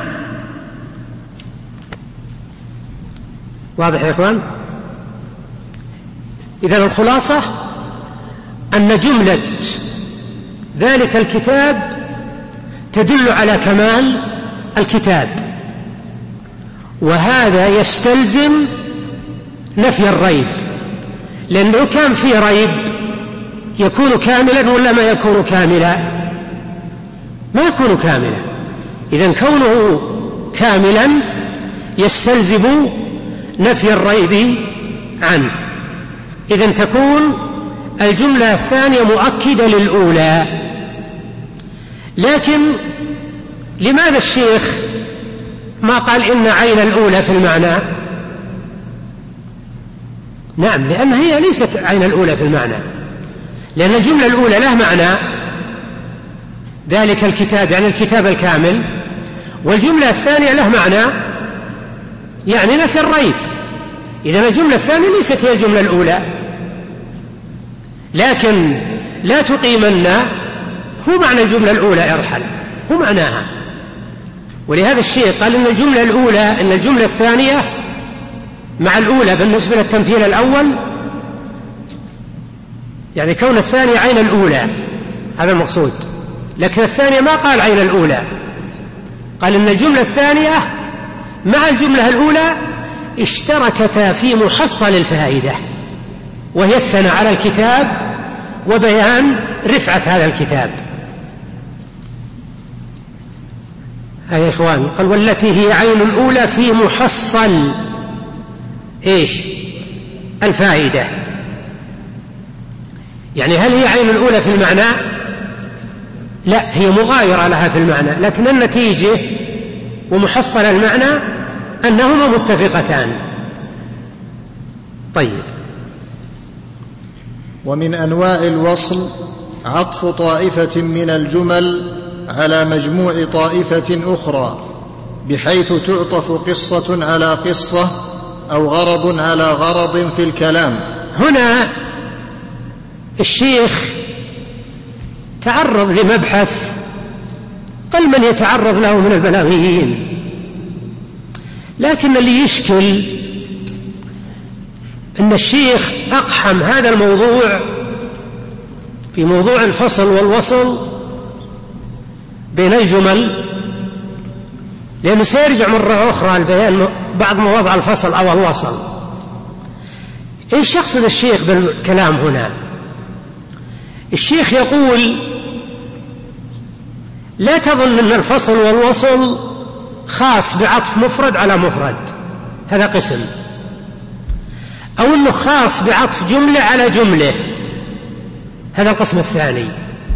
واضح يا إخوان؟ إذن الخلاصة أن جملة ذلك الكتاب تدل على كمال الكتاب، وهذا يستلزم نفي الريب، لأنه كان في ريب يكون كاملا ولا ما يكون كاملا؟ ما يكون كاملا. إذن كونه كاملا يستلزم نفي الريب عنه. إذن تكون الجملة الثانية مؤكدة للأولى. لكن لماذا الشيخ ما قال إن عين الأولى في المعنى؟ نعم، لأن هي ليست عين الأولى في المعنى، لأن الجملة الأولى له معنى ذلك الكتاب يعني الكتاب الكامل، والجملة الثانية له معنى يعني نفي الريب. إذن الجملة الثانية ليست هي الجملة الأولى، لكن لا تقيمن هو معنى الجملة الأولى ارحل، هو معناها. ولهذا الشيء قال إن الجملة الأولى إن الجملة الثانية مع الأولى بالنسبة للتمثيل الأول، يعني كون الثانية عين الأولى هذا المقصود، لكن الثانية ما قال عين الأولى، قال إن الجملة الثانية مع الجملة الأولى اشتركتا في محصل الفائدة، وهي الثناء على الكتاب وبيان رفعة هذا الكتاب. هيا يا إخوان، قال والتي هي عين الأولى في محصل إيش؟ الفائدة. يعني هل هي عين الأولى في المعنى؟ لا، هي مغايرة لها في المعنى، لكن النتيجة ومحصل المعنى أنهما متفقتان. طيب، ومن أنواع الوصل عطف طائفة من الجمل على مجموع طائفة أخرى، بحيث تعطف قصة على قصة أو غرض على غرض في الكلام. هنا الشيخ تعرض لمبحث قل من يتعرض له من البلاغيين، لكن اللي يشكل أن الشيخ أقحم هذا الموضوع في موضوع الفصل والوصل بين الجمل، لأنه سيرجع مرة أخرى البيان بعض مواضع الفصل أو الوصل. إيش يقصد الشيخ بالكلام هنا؟ الشيخ يقول لا تظن أن الفصل والوصل خاص بعطف مفرد على مفرد، هذا قسم، أو أنه خاص بعطف جملة على جملة، هذا القسم الثاني،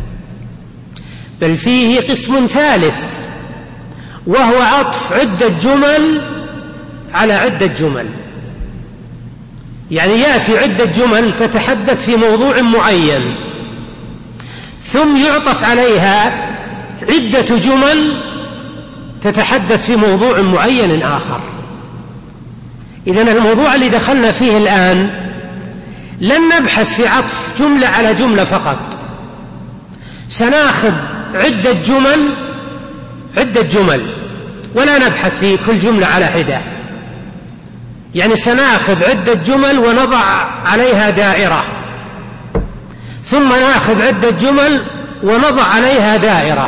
بل فيه قسم ثالث وهو عطف عدة جمل على عدة جمل. يعني يأتي عدة جمل تتحدث في موضوع معين ثم يعطف عليها عدة جمل تتحدث في موضوع معين آخر. إذن الموضوع اللي دخلنا فيه الآن لن نبحث في عطف جملة على جملة فقط، سنأخذ عدة جمل عدة جمل ولا نبحث في كل جملة على حدة. يعني سنأخذ عدة جمل ونضع عليها دائرة، ثم نأخذ عدة جمل ونضع عليها دائرة،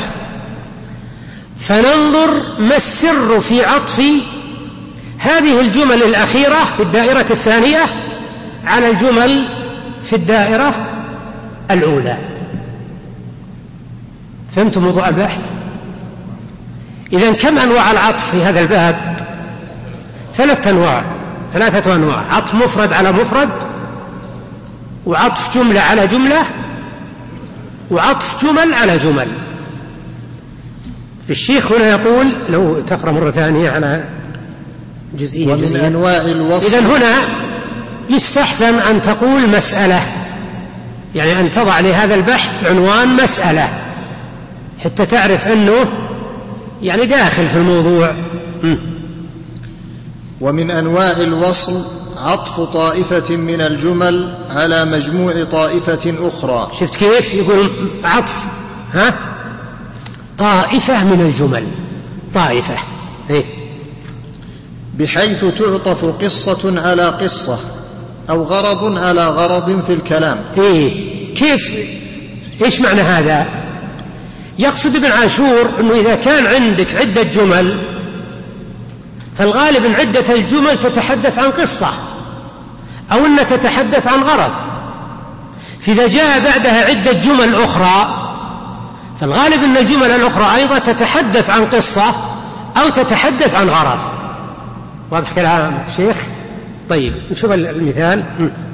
فننظر ما السر في عطف هذه الجمل الأخيرة في الدائرة الثانية على الجمل في الدائرة الأولى. فهمتم موضوع البحث؟ إذن كم أنواع العطف في هذا الباب؟ ثلاثة أنواع ثلاثة أنواع: عطف مفرد على مفرد، وعطف جملة على جملة، وعطف جمل على جمل. في الشيخ هنا يقول، لو تقرأ مرة ثانية على جزئية ومن جزئية. أنواع الوصف. إذن هنا يستحسن أن تقول مسألة، يعني أن تضع لهذا البحث عنوان مسألة حتى تعرف أنه يعني داخل في الموضوع. م. ومن أنواع الوصل عطف طائفة من الجمل على مجموع طائفة أخرى. شفت كيف يقول عطف ها طائفة من الجمل، طائفة إيه؟ بحيث تعطف قصة على قصة أو غرض على غرض في الكلام. إيه؟ كيف؟ إيش معنى هذا؟ يقصد ابن عاشور أنه إذا كان عندك عدة جمل فالغالب أن عدة الجمل تتحدث عن قصة أو أن تتحدث عن غرض، فإذا جاء بعدها عدة جمل أخرى فالغالب أن الجمل الأخرى أيضا تتحدث عن قصة أو تتحدث عن غرض. واضح كلام الشيخ؟ طيب نشوف المثال.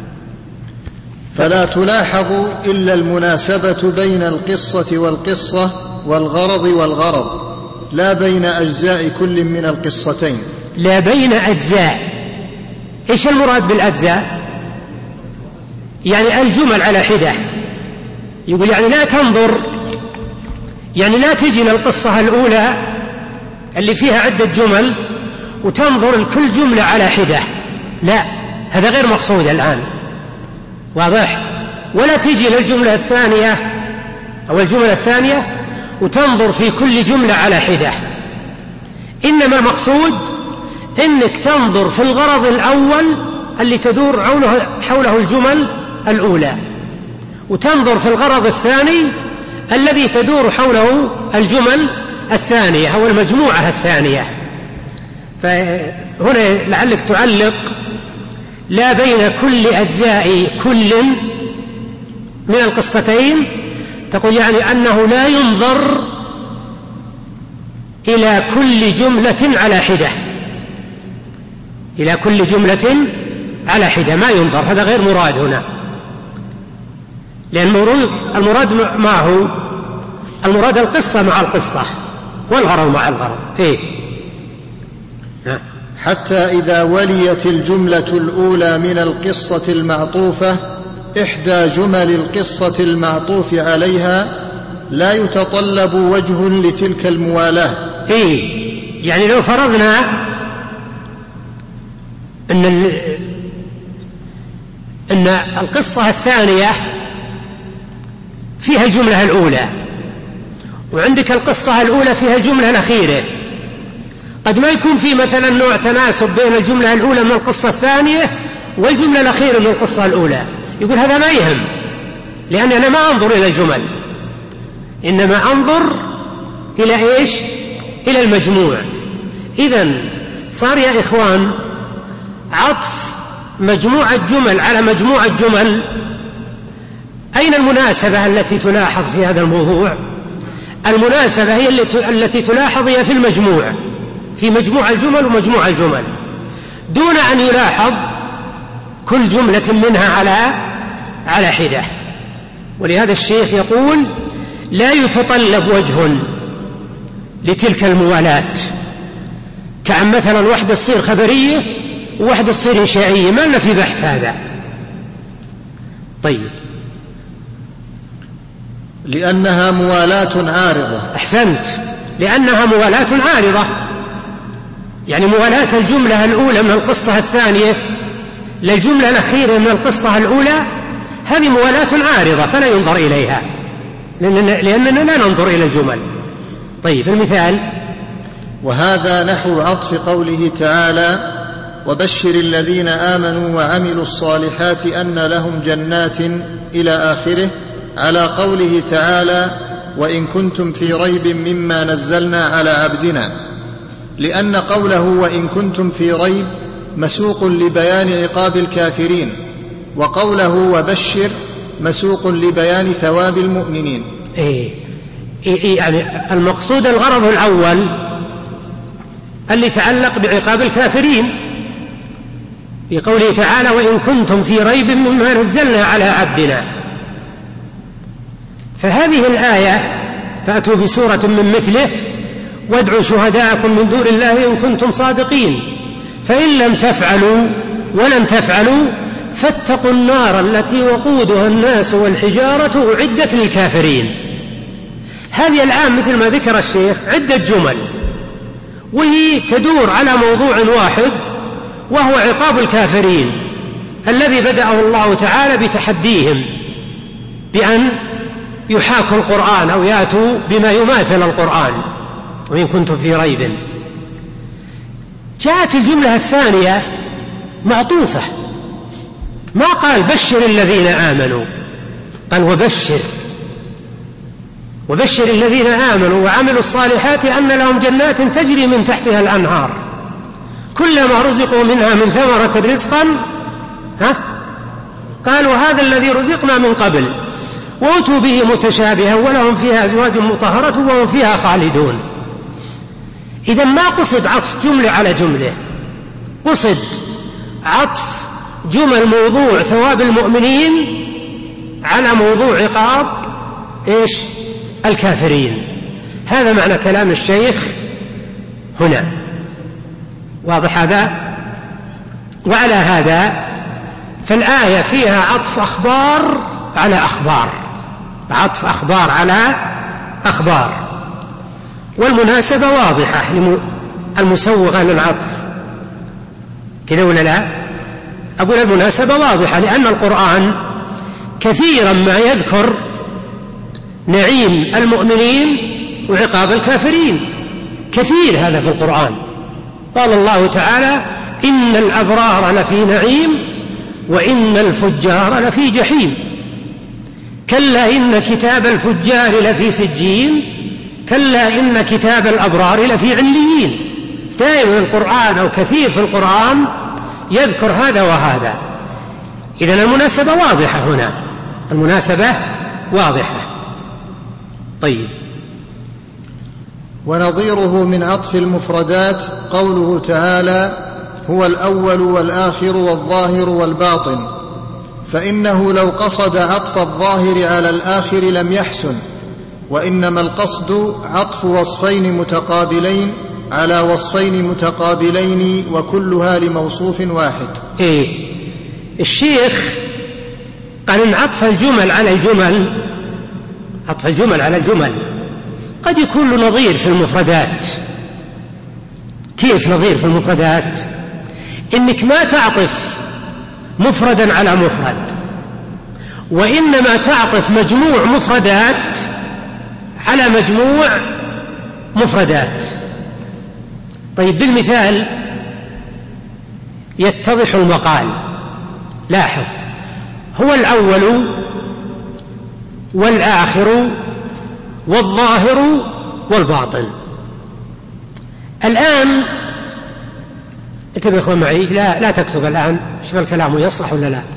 فلا تلاحظ إلا المناسبة بين القصة والقصة والغرض والغرض، لا بين أجزاء كل من القصتين. لا بين أجزاء. إيش المراد بالأجزاء؟ يعني الجمل على حدة. يقول يعني لا تنظر، يعني لا تجي للقصة الأولى اللي فيها عدة جمل وتنظر لكل جملة على حدة، لا، هذا غير مقصود الآن. واضح؟ ولا تجي للجملة الثانية أو الجملة الثانية وتنظر في كل جملة على حدة، إنما المقصود إنك تنظر في الغرض الأول اللي تدور حوله, حوله الجمل الأولى، وتنظر في الغرض الثاني الذي تدور حوله الجمل الثانية أو المجموعة الثانية. فهنا لعلك تعلق لا بين كل أجزاء كل من القصتين، تقول يعني أنه لا ينظر إلى كل جملة على حدة، إلى كل جملة على حدة ما ينظر، هذا غير مراد هنا، لأن المراد ما هو المراد القصة مع القصة والغرض مع الغرض. إيه؟ حتى إذا وليت الجملة الأولى من القصة المعطوفة إحدى جمل القصة المعطوف عليها لا يتطلب وجه لتلك الموالاة. إيه؟ يعني لو فرضنا أن أن القصة الثانية فيها الجملة الأولى، وعندك القصة الأولى فيها الجملة الأخيرة. قد ما يكون في مثلا نوع تناسب بين الجملة الأولى من القصة الثانية والجملة الأخيرة من القصة الأولى، يقول هذا ما يهم، لأن أنا ما أنظر إلى الجمل، إنما أنظر إلى إيش؟ إلى المجموع. إذن صار يا إخوان عطف مجموعة جمل على مجموعة جمل. أين المناسبة التي تلاحظ في هذا الموضوع؟ المناسبة هي التي تلاحظ هي في المجموع، في مجموع الجمل ومجموع الجمل، دون أن يلاحظ كل جملة منها على على حدة. ولهذا الشيخ يقول لا يتطلب وجه لتلك الموالاة، كأن مثلا واحدة تصير خبرية وواحدة تصير إنشائية، ما لنا في بحث هذا. طيب، لأنها موالاة عارضة. أحسنت، لأنها موالاة عارضة، يعني موالاة الجملة الأولى من القصة الثانية للجملة الأخيرة من القصة الأولى، هذه موالاة عارضة فلا ينظر إليها، لأننا لا ننظر إلى الجمل. طيب، المثال: وهذا نحو عطف قوله تعالى: وبشر الذين آمنوا وعملوا الصالحات أن لهم جنات إلى آخره، على قوله تعالى: وإن كنتم في ريب مما نزلنا على عبدنا، لأن قوله وإن كنتم في ريب مسوق لبيان عقاب الكافرين، وقوله وبشر مسوق لبيان ثواب المؤمنين. إيه إيه يعني المقصود الغرض الأول اللي يتعلق بعقاب الكافرين في قوله تعالى: وإن كنتم في ريب مما نزلنا على عبدنا. فهذه الآية: فأتوا بسورة من مثله وادعوا شهداءكم من دون الله إن كنتم صادقين، فإن لم تفعلوا ولن تفعلوا فاتقوا النار التي وقودها الناس والحجارة أعدت للكافرين. هذه الآن مثل ما ذكر الشيخ عدة جمل، وهي تدور على موضوع واحد، وهو عقاب الكافرين الذي بدأه الله تعالى بتحديهم بأن يحاكوا القرآن أو يأتوا بما يماثل القرآن، وإن كنتم في ريب. جاءت الجملة الثانية معطوفة، ما قال بشر الذين آمنوا، قال وبشر وبشر الذين آمنوا وعملوا الصالحات أن لهم جنات تجري من تحتها الأنهار كلما رزقوا منها من ثمرة رزقا ها قالوا هذا الذي رزقنا من قبل وأتوا به متشابها ولهم فيها أزواج مطهرة وهم فيها خالدون. إذن ما قصد عطف جملة على جملة، قصد عطف جمل موضوع ثواب المؤمنين على موضوع عقاب إيش؟ الكافرين. هذا معنى كلام الشيخ هنا، واضح هذا؟ وعلى هذا فالآية فيها عطف أخبار على أخبار، عطف أخبار على أخبار، والمناسبة واضحة المسوغة للعطف كذا ولا لا؟ أقول المناسبة واضحة، لأن القرآن كثيرا ما يذكر نعيم المؤمنين وعقاب الكافرين، كثير هذا في القرآن. قال الله تعالى: إن الأبرار لفي نعيم وإن الفجار لفي جحيم، كلا إن كتاب الفجار لفي سجين، كلا إن كتاب الأبرار لفي عليين. دائما القرآن أو كثير في القرآن يذكر هذا وهذا. إذن المناسبة واضحة هنا، المناسبة واضحة. طيب، ونظيره من عطف المفردات قوله تعالى: هو الأول والآخر والظاهر والباطن، فإنه لو قصد عطف الظاهر على الآخر لم يحسن، وإنما القصد عطف وصفين متقابلين على وصفين متقابلين وكلها لموصوف واحد. إيه الشيخ قال إن عطف الجمل على الجمل، عطف الجمل على الجمل قد يكون له نظير في المفردات. كيف نظير في المفردات؟ إنك ما تعطف مفردا على مفرد، وإنما تعطف مجموع مفردات على مجموع مفردات. طيب بالمثال يتضح المقال. لاحظ، هو الأول والآخر والظاهر والباطن. الآن انتبه يا اخوان معي، لا, لا تكتب الآن، شوف الكلام يصلح ولا لا.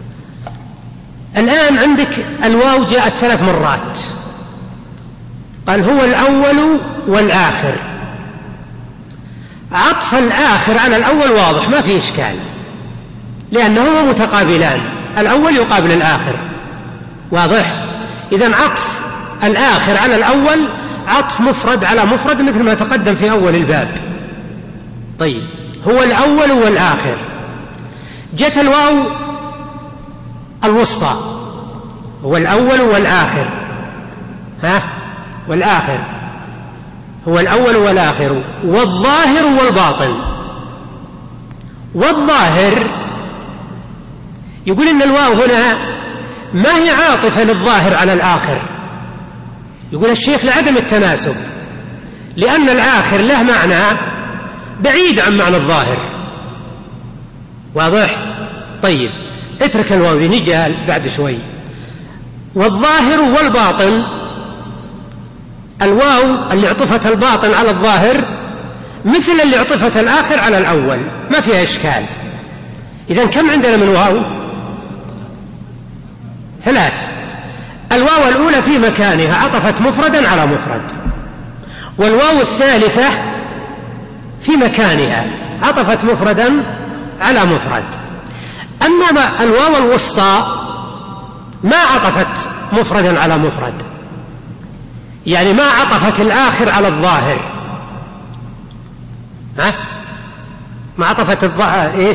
الآن عندك الواو جاءت ثلاث مرات، قال هو الأول والآخر. عطف الآخر على الأول واضح ما في إشكال، لأنهما متقابلان، الأول يقابل الآخر، واضح؟ إذن عطف الآخر على الأول عطف مفرد على مفرد مثل ما تقدم في أول الباب. طيب هو الأول والآخر، جت الواو الوسطى، هو الأول والآخر، ها والآخر، هو الأول والآخر والظاهر والباطن. والظاهر يقول إن الواو هنا ما هي عاطفة للظاهر على الآخر، يقول الشيخ لعدم التناسب، لأن الآخر له معنى بعيد عن معنى الظاهر، واضح؟ طيب اترك الواو نجي بعد شوي. والظاهر والباطن، الواو اللي عطفت الباطن على الظاهر مثل اللي عطفت الآخر على الأول، ما فيها إشكال. إذن كم عندنا من واو؟ ثلاث. الواو الأولى في مكانها عطفت مفردا على مفرد، والواو الثالثة في مكانها عطفت مفردا على مفرد. أما الواو الوسطى ما عطفت مفردا على مفرد، يعني ما عطفت الآخر على الظاهر، ها؟ ما عطفت الظاهر إيش؟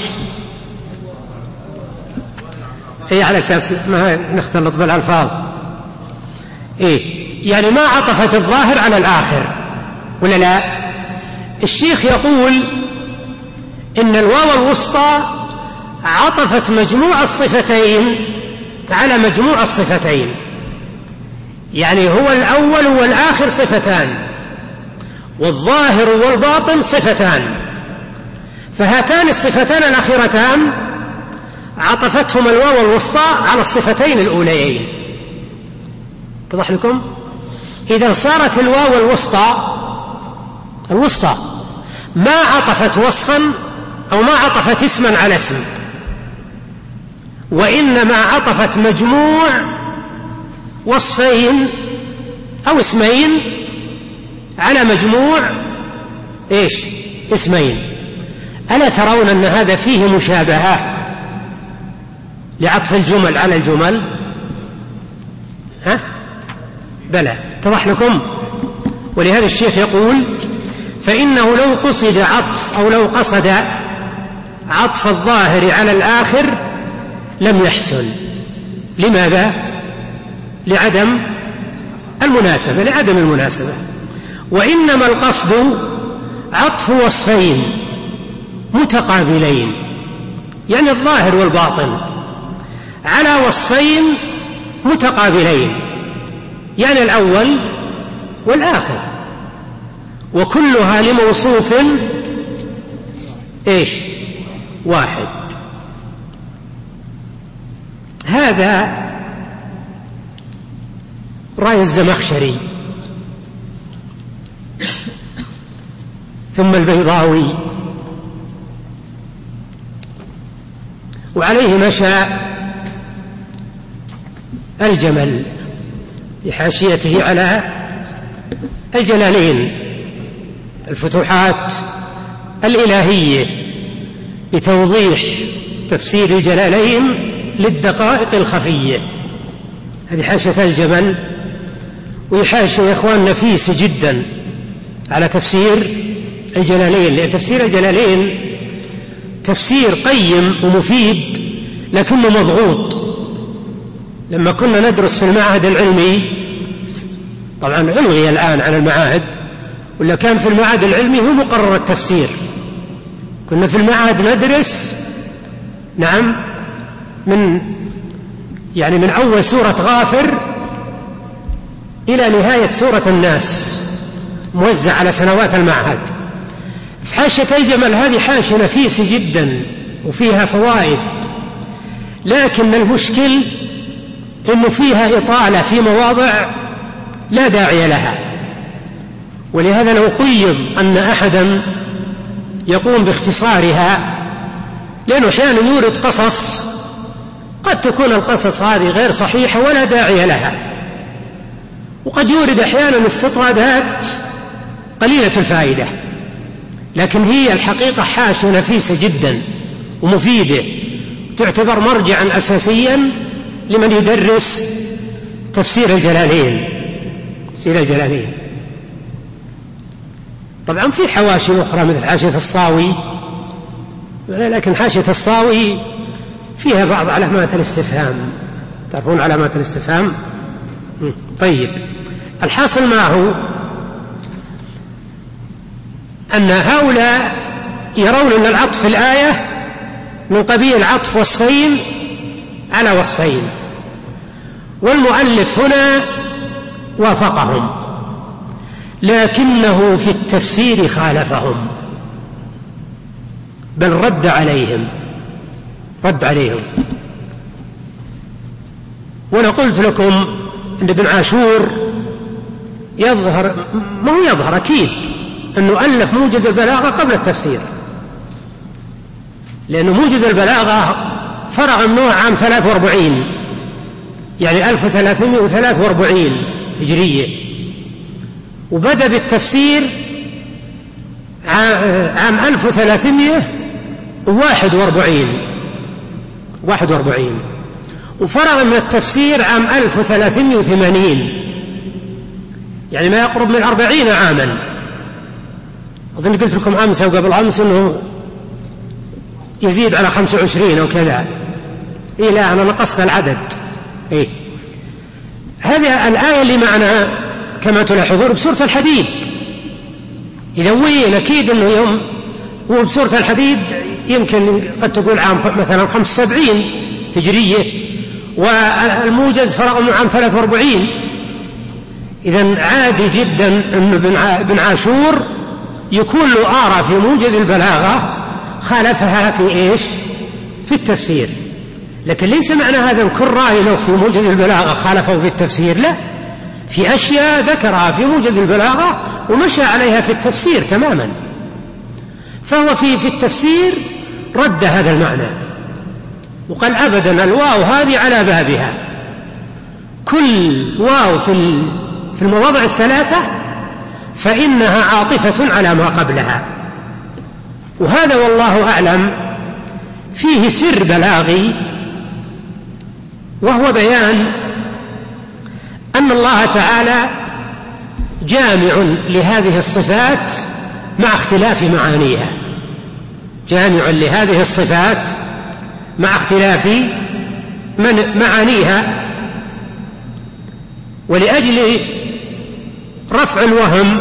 إيه على أساس ما نختلط بالألفاظ. إيه يعني ما عطفت الظاهر على الآخر ولا لا؟ الشيخ يقول إن الواو الوسطى عطفت مجموع الصفتين على مجموع الصفتين، يعني هو الأول والآخر صفتان، والظاهر والباطن صفتان، فهاتان الصفتان الأخيرتان عطفتهما الواو الوسطى على الصفتين الأوليين. اتضح لكم؟ إذا صارت الواو الوسطى الوسطى ما عطفت وصفا أو ما عطفت اسما على اسم، وإنما عطفت مجموع وصفين أو اسمين على مجموع إيش؟ اسمين. ألا ترون أن هذا فيه مشابهة لعطف الجمل على الجمل؟ ها؟ بلى. اتضح لكم؟ ولهذا الشيخ يقول فإنه لو قصد عطف أو لو قصد عطف الظاهر على الآخر لم يحصل. لماذا؟ لعدم المناسبة، لعدم المناسبة. وإنما القصد عطف وصفين متقابلين، يعني الظاهر والباطن على وصفين متقابلين، يعني الأول والآخر، وكلها لموصوف إيش؟ واحد. هذا رأي الزمخشري ثم البيضاوي، وعليه مشى الجمل بحاشيته على الجلالين الفتوحات الإلهية بتوضيح تفسير الجلالين للدقائق الخفية. هذه حاشية الجمل، وحاشية يا إخوان نفيسة جدا على تفسير الجلالين، لأن تفسير الجلالين تفسير قيم ومفيد لكنه مضغوط. لما كنا ندرس في المعهد العلمي، طبعا ألغي الآن عن المعاهد، ولا كان في المعهد العلمي هو مقرر التفسير، كنا في المعهد ندرس نعم من يعني من أول سورة غافر إلى نهاية سورة الناس، موزع على سنوات المعهد. في حاشية الجمل هذه حاشية نفيسة جدا وفيها فوائد، لكن المشكل إنه فيها إطالة في مواضع لا داعي لها، ولهذا لو قيض أن أحدا يقوم باختصارها، لأنه أحيانا يورد قصص قد تكون القصص هذه غير صحيحة ولا داعي لها، وقد يورد أحيانا استطرادات قليلة الفائدة، لكن هي الحقيقة حاشية نفيسة جدا ومفيدة، تعتبر مرجعا أساسيا لمن يدرس تفسير الجلالين تفسير الجلالين. طبعا في حواشي أخرى مثل حاشية الصاوي، لكن حاشية الصاوي فيها بعض علامات الاستفهام، تعرفون علامات الاستفهام؟ طيب، الحاصل معه أن هؤلاء يرون أن العطف في الآية من قبيل عطف وصفين على وصفين، والمؤلف هنا وافقهم، لكنه في التفسير خالفهم، بل رد عليهم رد عليهم وأنا قلت لكم أن ابن عاشور يظهر، ما هو يظهر أكيد أنه ألف موجز البلاغة قبل التفسير، لأنه موجز البلاغة فرغ منه عام ثلاث واربعين، يعني ألف وثلاثمائة وثلاثة واربعين هجرية، وبدأ بالتفسير عام ألف وثلاثمائة وواحد واربعين واحد واربعين، وفرغ من التفسير عام ألف وثلاثمائة وثمانين، يعني ما يقرب من أربعين عاما. أظن قلت لكم أمس أو قبل أمس أنه يزيد على خمسة وعشرين أو كذا، إيه لا أنا نقصت العدد. إيه هذه الآية اللي معنا كما تلاحظون بسورة الحديد، إذا وين أكيد أنه يوم وبسورة الحديد يمكن قد تقول عام مثلا خمسة وسبعين هجرية، والموجز فرغ من عام ثلاثة واربعين. إذن عادي جدا أن ابن عاشور يكون له آراء في موجز البلاغة خالفها في إيش؟ في التفسير، لكن ليس معنى هذا أن كل رأي له في موجز البلاغة خالفه في التفسير، لا، في أشياء ذكرها في موجز البلاغة ومشى عليها في التفسير تماما، فهو في في التفسير رد هذا المعنى وقال أبدا الواو هذه على بابها، كل واو في في المواضع الثلاثة فإنها عاطفة على ما قبلها. وهذا والله أعلم فيه سر بلاغي، وهو بيان أن الله تعالى جامع لهذه الصفات مع اختلاف معانيها، جامع لهذه الصفات مع اختلاف من معانيها، ولأجل رفع الوهم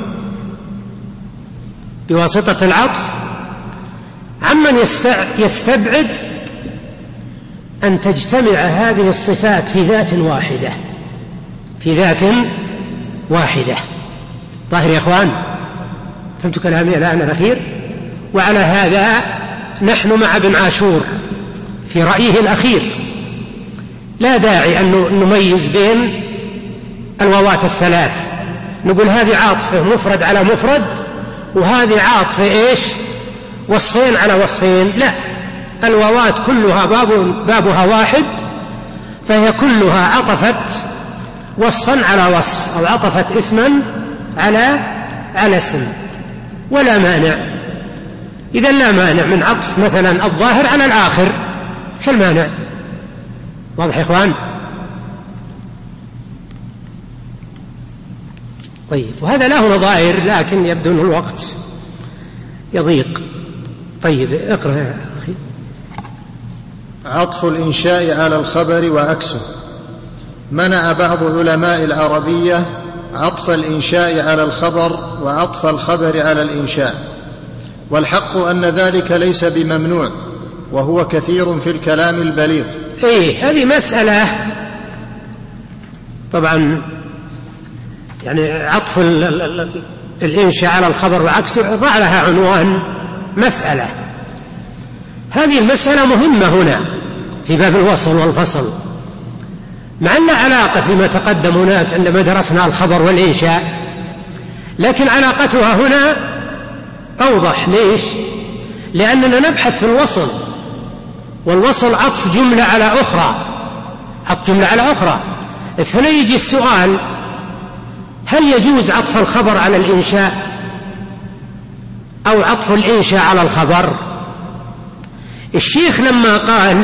بواسطة العطف عمن يستبعد أن تجتمع هذه الصفات في ذات واحدة في ذات واحدة. ظاهر يا إخوان؟ فهمتوا كلامي الآن الأخير؟ وعلى هذا نحن مع ابن عاشور في رأيه الأخير، لا داعي أن نميز بين الواوات الثلاث، نقول هذه عاطفة مفرد على مفرد وهذه عاطفة إيش؟ وصفين على وصفين، لا، الواوات كلها باب بابها واحد، فهي كلها عطفت وصفا على وصف أو عطفت اسما على على اسم، ولا مانع. إذا لا مانع من عطف مثلا الظاهر على الآخر، شو المانع؟ واضح يا إخوان؟ طيب، وهذا له نظائر لكن يبدو أن الوقت يضيق. طيب اقرأ يا أخي. عطف الإنشاء على الخبر وعكسه. منع بعض علماء العربية عطف الإنشاء على الخبر وعطف الخبر على الإنشاء، والحق أن ذلك ليس بممنوع، وهو كثير في الكلام البليغ، إيه هذه مسألة طبعا، يعني عطف الإنشاء على الخبر وعكسه ضع لها عنوان مسألة. هذه المسألة مهمة هنا في باب الوصل والفصل، مع أن علاقة فيما تقدم هناك عندما درسنا الخبر والإنشاء، لكن علاقتها هنا أوضح. ليش؟ لأننا نبحث في الوصل، والوصل عطف جملة على أخرى، عطف جملة على أخرى. فهنا يجي السؤال: هل يجوز عطف الخبر على الإنشاء أو عطف الإنشاء على الخبر؟ الشيخ لما قال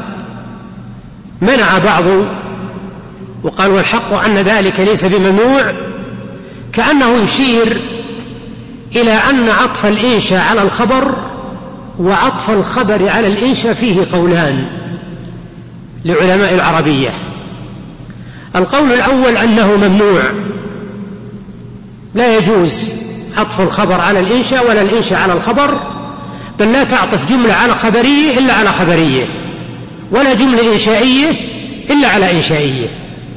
منع بعض وقال والحق أن ذلك ليس بممنوع، كأنه يشير إلى أن عطف الإنشاء على الخبر وعطف الخبر على الإنشاء فيه قولان لعلماء العربية. القول الأول أنه ممنوع، لا يجوز عطف الخبر على الإنشاء ولا الإنشاء على الخبر، بل لا تعطف جملة على خبرية إلا على خبرية، ولا جملة إنشائية إلا على إنشائية.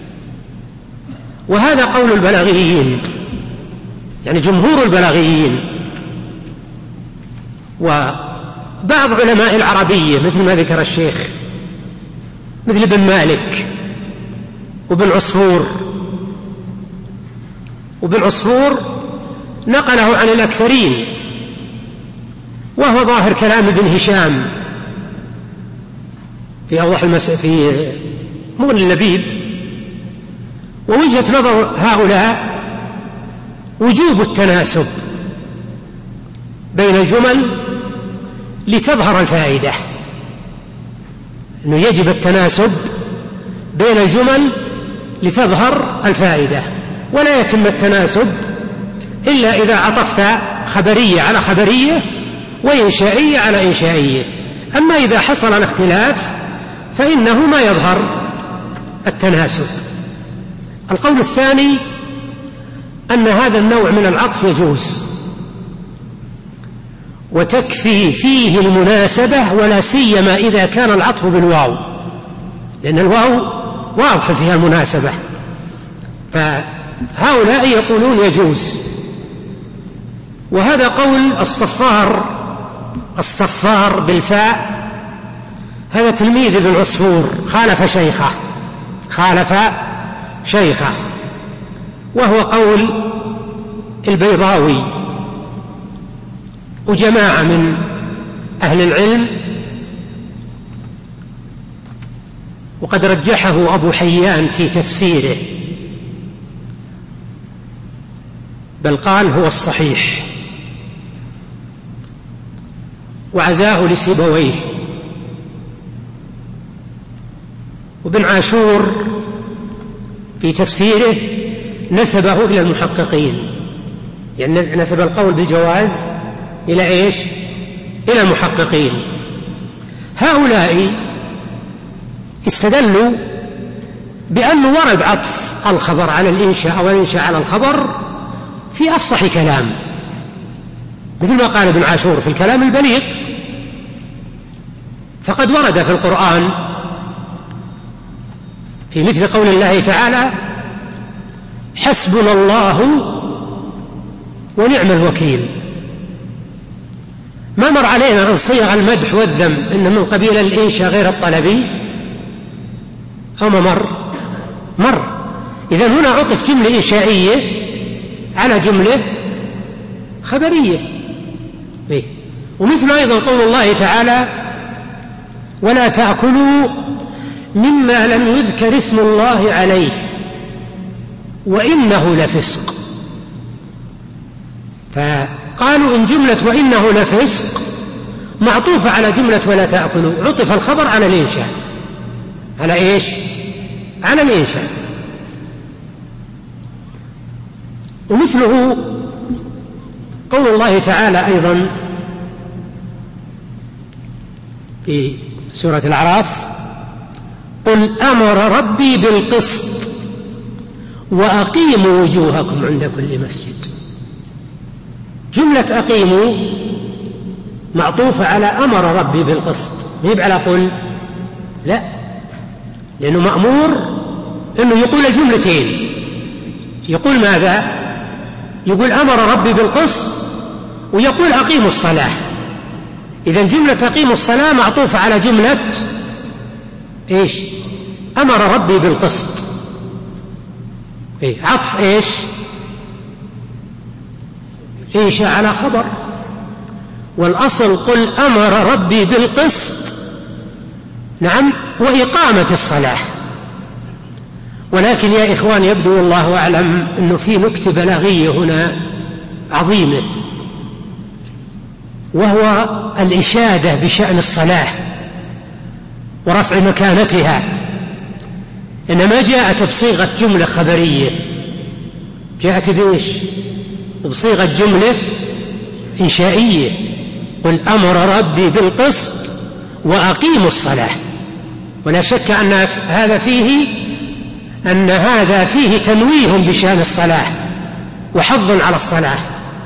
وهذا قول البلاغيين، يعني جمهور البلاغيين، وبعض علماء العربية مثل ما ذكر الشيخ، مثل ابن مالك وابن عصفور. وابن عصفور نقله عن الأكثرين، وهو ظاهر كلام ابن هشام في أوضح المس... في مغني اللبيب. ووجهة نظر هؤلاء وجوب التناسب بين الجمل لتظهر الفائدة، أنه يجب التناسب بين الجمل لتظهر الفائدة، ولا يتم التناسب إلا إذا عطفت خبرية على خبرية وإنشائية على إنشائية. أما إذا حصل الاختلاف فإنه ما يظهر التناسب. القول الثاني أن هذا النوع من العطف يجوز وتكفي فيه المناسبة، ولا سيما إذا كان العطف بالواو، لأن الواو واضح فيها المناسبة. فهؤلاء يقولون يجوز. وهذا قول الصفار، الصفار بالفاء، هذا تلميذ ابن عصفور، خالف شيخه خالف شيخه وهو قول البيضاوي وجماعة من أهل العلم، وقد رجحه أبو حيان في تفسيره، بل قال هو الصحيح، وعزاه لسيبويه. وابن عاشور في تفسيره نسبه إلى المحققين، يعني نسب القول بالجواز إلى إيش؟ إلى المحققين. هؤلاء استدلوا بأنه ورد عطف الخبر على الإنشاء أو الإنشاء على الخبر في أفصح كلام، مثل ما قال ابن عاشور في الكلام البليغ. فقد ورد في القرآن في مثل قول الله تعالى حسبنا الله ونعم الوكيل. ما مر علينا أن صيغ المدح والذم إن من قبيل الإنشاء غير الطلبي، أو ما مر مر إذن هنا عطف جملة إنشائية على جملة خبرية. ومثل أيضا قول الله تعالى ولا تأكلوا مما لم يذكر اسم الله عليه وإنه لفسق. فقالوا إن جملة وإنه لفسق معطوفة على جملة ولا تأكلوا، عطف الخبر على الإنشاء. على إيش؟ على الإنشاء. ومثله قول الله تعالى أيضا في سورة الأعراف قل أمر ربي بالقسط وأقيموا وجوهكم عند كل مسجد. جملة أقيموا معطوفة على أمر ربي بالقسط، ما يبقى على قل، لا، لأنه مأمور أنه يقول الجملتين. يقول ماذا؟ يقول أمر ربي بالقسط، ويقول أقيموا الصلاة. إذن جملة أقيموا الصلاة معطوفة على جملة إيش؟ أمر ربي بالقسط. إيه؟ عطف إيش؟ إيش على خبر. والأصل قل أمر ربي بالقسط، نعم، وإقامة الصلاة. ولكن يا إخوان يبدو والله أعلم أنه في نكتة بلاغية هنا عظيمة، وهو الإشادة بشأن الصلاة ورفع مكانتها، إنما جاءت بصيغة جملة خبرية. جاءت بإيش؟ بصيغة جملة إنشائية. قل أمر ربي بالقسط وأقيموا الصلاة. ولا شك أن هذا فيه أن هذا فيه تنويه بشأن الصلاة وحظ على الصلاة.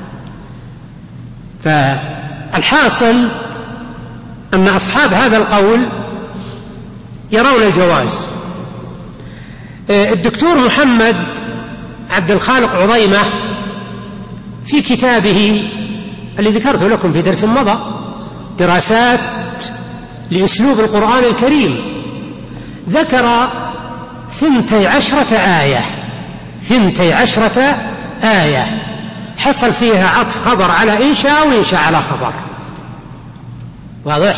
فالحاصل أن أصحاب هذا القول يرون الجواز. الدكتور محمد عبد الخالق عظيمة في كتابه الذي ذكرته لكم في درس مضى، دراسات لأسلوب القرآن الكريم، ذكر ثنتي عشرة آية ثنتي عشرة آية حصل فيها عطف خبر على إنشاء وإنشاء على خبر. واضح؟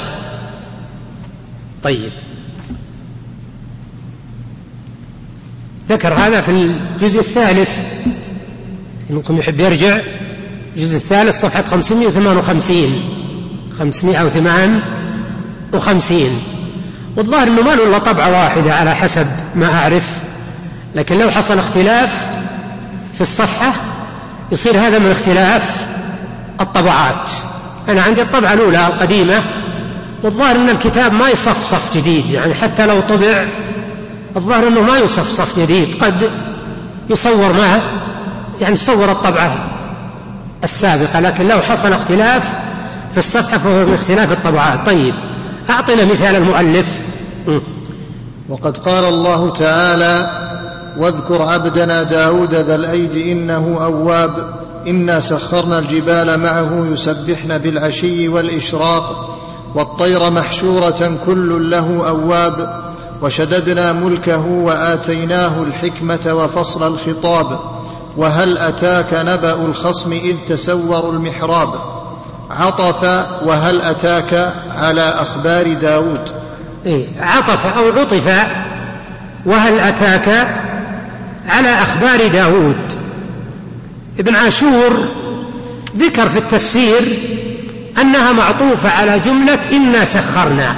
طيب، ذكر هذا في الجزء الثالث، منكم يحب يرجع الجزء الثالث صفحة خمسمائة وثمانية وخمسين خمسمائة وثمانية وخمسين. والظاهر أنه ما له إلا طبعة واحدة على حسب ما أعرف، لكن لو حصل اختلاف في الصفحة يصير هذا من اختلاف الطبعات. أنا عندي الطبعة الأولى القديمة، والظاهر أن الكتاب ما يصف صف جديد، يعني حتى لو طبع الظاهر أنه ما يصف صف جديد، قد يصور ما يعني يصور الطبعة السابقة، لكن لو حصل اختلاف في الصفحة فهو من اختلاف الطبعات. طيب، أعطنا مثال المؤلف. وقد قال الله تعالى: واذكر عبدنا داود ذا الأيد إنه أواب إنا سخرنا الجبال معه يسبحن بالعشي والإشراق والطير محشورة كل له أواب وشددنا ملكه وآتيناه الحكمة وفصل الخطاب وهل أتاك نبأ الخصم إذ تسوروا المحراب. عطف وهل أتاك على أخبار داود. إيه، عطف أو عطف وهل أتاك على أخبار داود. ابن عاشور ذكر في التفسير أنها معطوفة على جملة إنا سخرنا،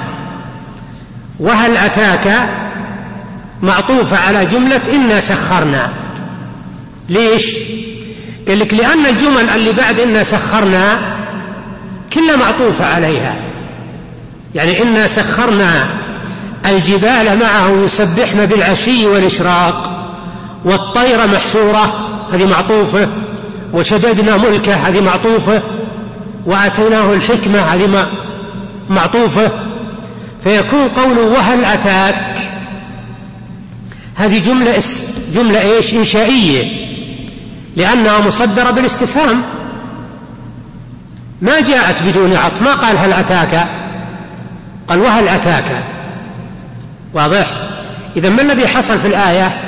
وهل أتاك معطوفة على جملة إنا سخرنا. ليش؟ قال لك لأن الجمل اللي بعد إنا سخرنا كلها معطوفة عليها، يعني إنا سخرنا الجبال معه يسبحن بالعشي والإشراق والطير محشورة هذه معطوفة، وشددنا ملكه هذه معطوفة، وآتيناه الحكمة هذه معطوفة. فيكون قوله وهل أتاك هذه جملة جملة إيش؟ إنشائية، لأنها مصدرة بالاستفهام، ما جاءت بدون عطف، ما قال هل أتاك، قال وهل أتاك. واضح؟ إذا ما الذي حصل في الآية؟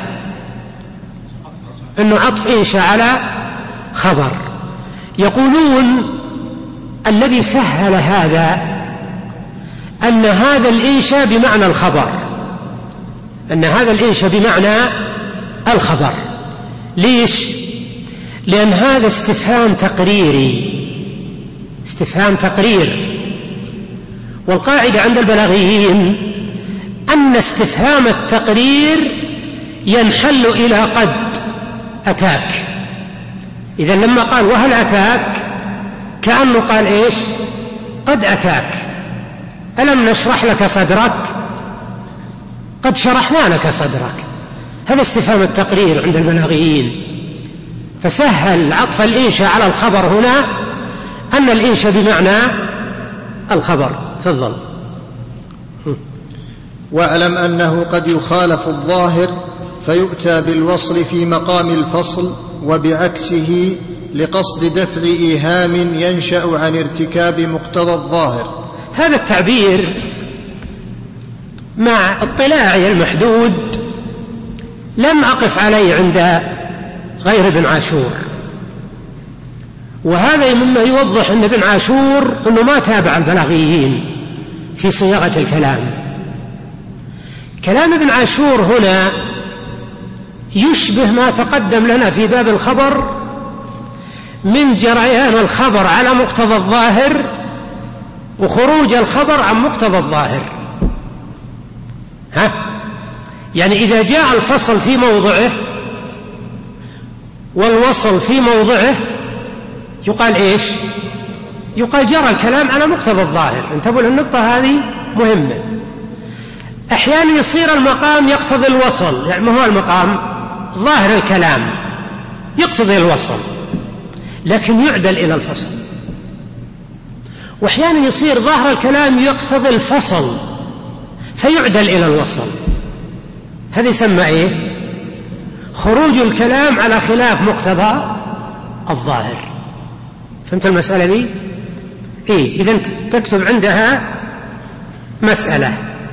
أنه عطف إنشاء على خبر. يقولون الذي سهل هذا أن هذا الإنشاء بمعنى الخبر، أن هذا الإنشاء بمعنى الخبر. ليش؟ لأن هذا استفهام تقريري، استفهام تقرير، والقاعدة عند البلاغيين أن استفهام التقرير ينحل إلى قد أتاك. إذا لما قال وهل أتاك كأنه قال إيش؟ قد أتاك، ألم نشرح لك صدرك؟ قد شرحنا لك صدرك. هذا استفهام التقرير عند البلاغيين، فسهل عطف الإنشاء على الخبر هنا أن الإنشاء بمعنى الخبر. تفضل. واعلم أنه قد يخالف الظاهر فيؤتى بالوصل في مقام الفصل وبعكسه لقصد دفع إيهام ينشأ عن ارتكاب مقتضى الظاهر. هذا التعبير مع اطلاعي المحدود لم أقف عليه عند غير ابن عاشور، وهذا مما يوضح أن ابن عاشور أنه ما تابع البلاغيين في صياغة الكلام. كلام ابن عاشور هنا يشبه ما تقدم لنا في باب الخبر من جريان الخبر على مقتضى الظاهر وخروج الخبر عن مقتضى الظاهر. ها؟ يعني إذا جاء الفصل في موضعه والوصل في موضعه يقال إيش؟ يقال جرى الكلام على مقتضى الظاهر. انتبهوا للنقطة هذه مهمة. أحيانا يصير المقام يقتضي الوصل، يعني ما هو المقام؟ ظاهر الكلام يقتضي الوصل لكن يعدل إلى الفصل، وأحيانا يصير ظاهر الكلام يقتضي الفصل فيعدل إلى الوصل. هذا يسمى إيه؟ خروج الكلام على خلاف مقتضى الظاهر. فهمت المسألة دي؟ إيه؟ إذن تكتب عندها مسألة: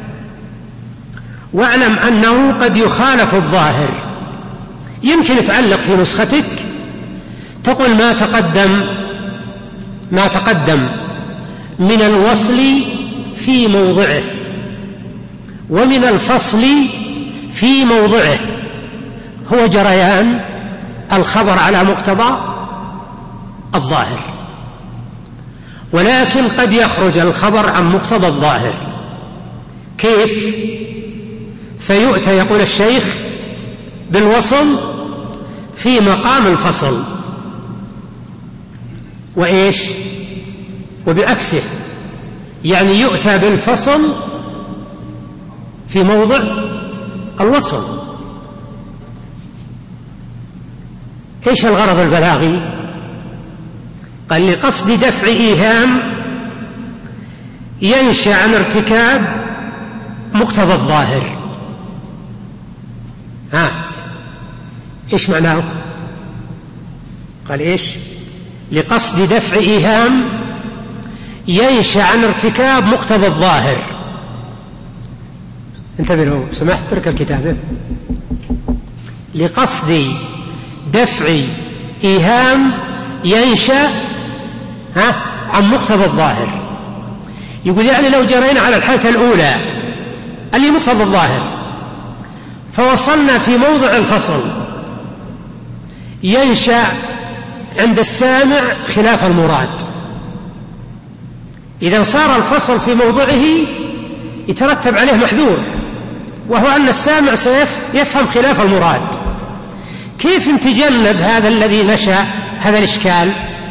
واعلم أنه قد يخالف الظاهر. يمكن تعلق في نسختك تقول ما تقدم ما تقدم من الوصل في موضعه ومن الفصل في موضعه هو جريان الخبر على مقتضى الظاهر، ولكن قد يخرج الخبر عن مقتضى الظاهر. كيف؟ فيؤتى، يقول الشيخ، بالوصل في مقام الفصل وإيش؟ وبعكسه، يعني يؤتى بالفصل في موضع الوصل. إيش الغرض البلاغي؟ قال لقصد دفع إيهام ينشأ عن ارتكاب مقتضى الظاهر. ها إيش معناه؟ قال إيش؟ لقصد دفع إيهام ينشأ عن ارتكاب مقتضى الظاهر. انتبه له، سمحت ترك الكتابة. لقصد دفع إيهام ينشأ ها عن مقتضى الظاهر. يقول يعني لو جرينا على الحالة الأولى اللي مقتضى الظاهر فوصلنا في موضع الفصل ينشأ عند السامع خلاف المراد. إذا صار الفصل في موضعه يترتب عليه محذور، وهو أن السامع سيفهم خلاف المراد. كيف نتجنب هذا الذي نشأ هذا الإشكال؟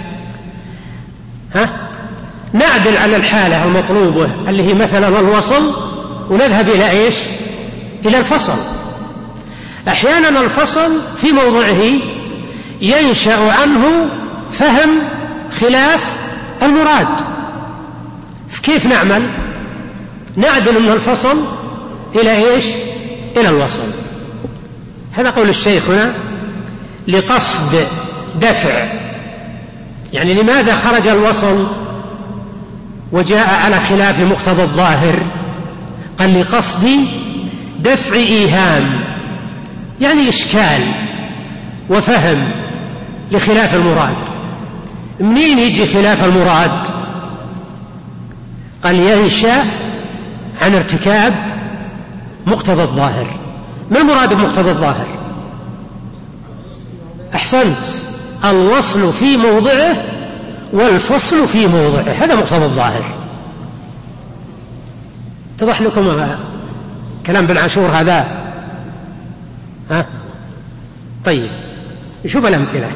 ها؟ نعدل على الحالة المطلوبة اللي هي مثلا الوصل ونذهب إلى إيش؟ إلى الفصل. أحيانا الفصل في موضعه ينشأ عنه فهم خلاف المراد. كيف نعمل؟ نعدل من الفصل إلى إيش؟ إلى الوصل. هذا قول الشيخ هنا: لقصد دفع. يعني لماذا خرج الوصل وجاء على خلاف مقتضى الظاهر؟ قال لقصد دفع إيهام، يعني إشكال وفهم لخلاف المراد. منين يجي خلاف المراد؟ قال ينشأ عن ارتكاب مقتضى الظاهر. ما المراد بمقتضى الظاهر؟ أحسنت، الوصل في موضعه والفصل في موضعه، هذا مقتضى الظاهر. اتضح لكم كلام بن عاشور هذا؟ ها؟ طيب نشوف الأمثلة.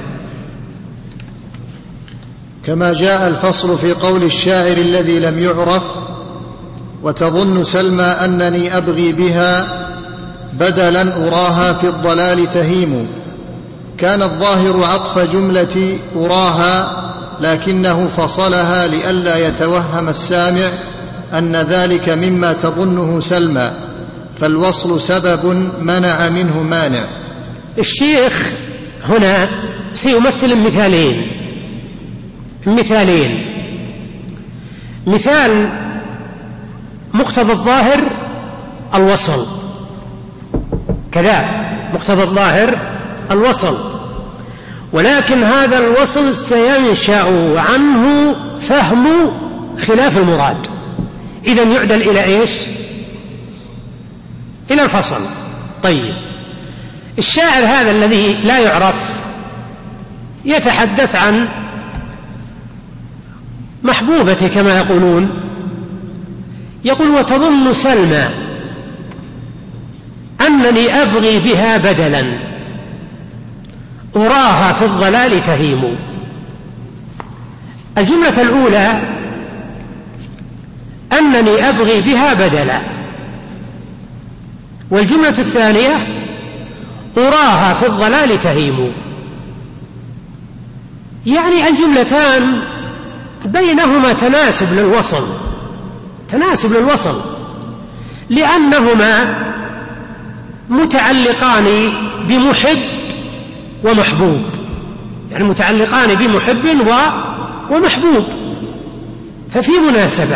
كما جاء الفصل في قول الشاعر الذي لم يعرف: وتظن سلمى أنني أبغي بها بدلا أراها في الضلال تهيم. كان الظاهر عطف جملة أراها، لكنه فصلها لئلا يتوهم السامع أن ذلك مما تظنه سلمى، فالوصل سبب منع منه مانع. الشيخ هنا سيمثل مثالين مثالين مثال مقتضى الظاهر الوصل، كذا مقتضى الظاهر الوصل، ولكن هذا الوصل سينشأ عنه فهم خلاف المراد، إذن يعدل إلى إيش؟ إلى الفصل. طيب، الشاعر هذا الذي لا يعرف يتحدث عن محبوبته كما يقولون، يقول: وتظن سلمى أنني أبغي بها بدلا أراها في الضلال تهيم. الجملة الأولى أنني أبغي بها بدلا، والجملة الثانية أراها في الضلال تهيم، يعني الجملتان بينهما تناسب للوصل تناسب للوصل لأنهما متعلقان بمحب ومحبوب، يعني متعلقان بمحب ومحبوب، ففي مناسبة.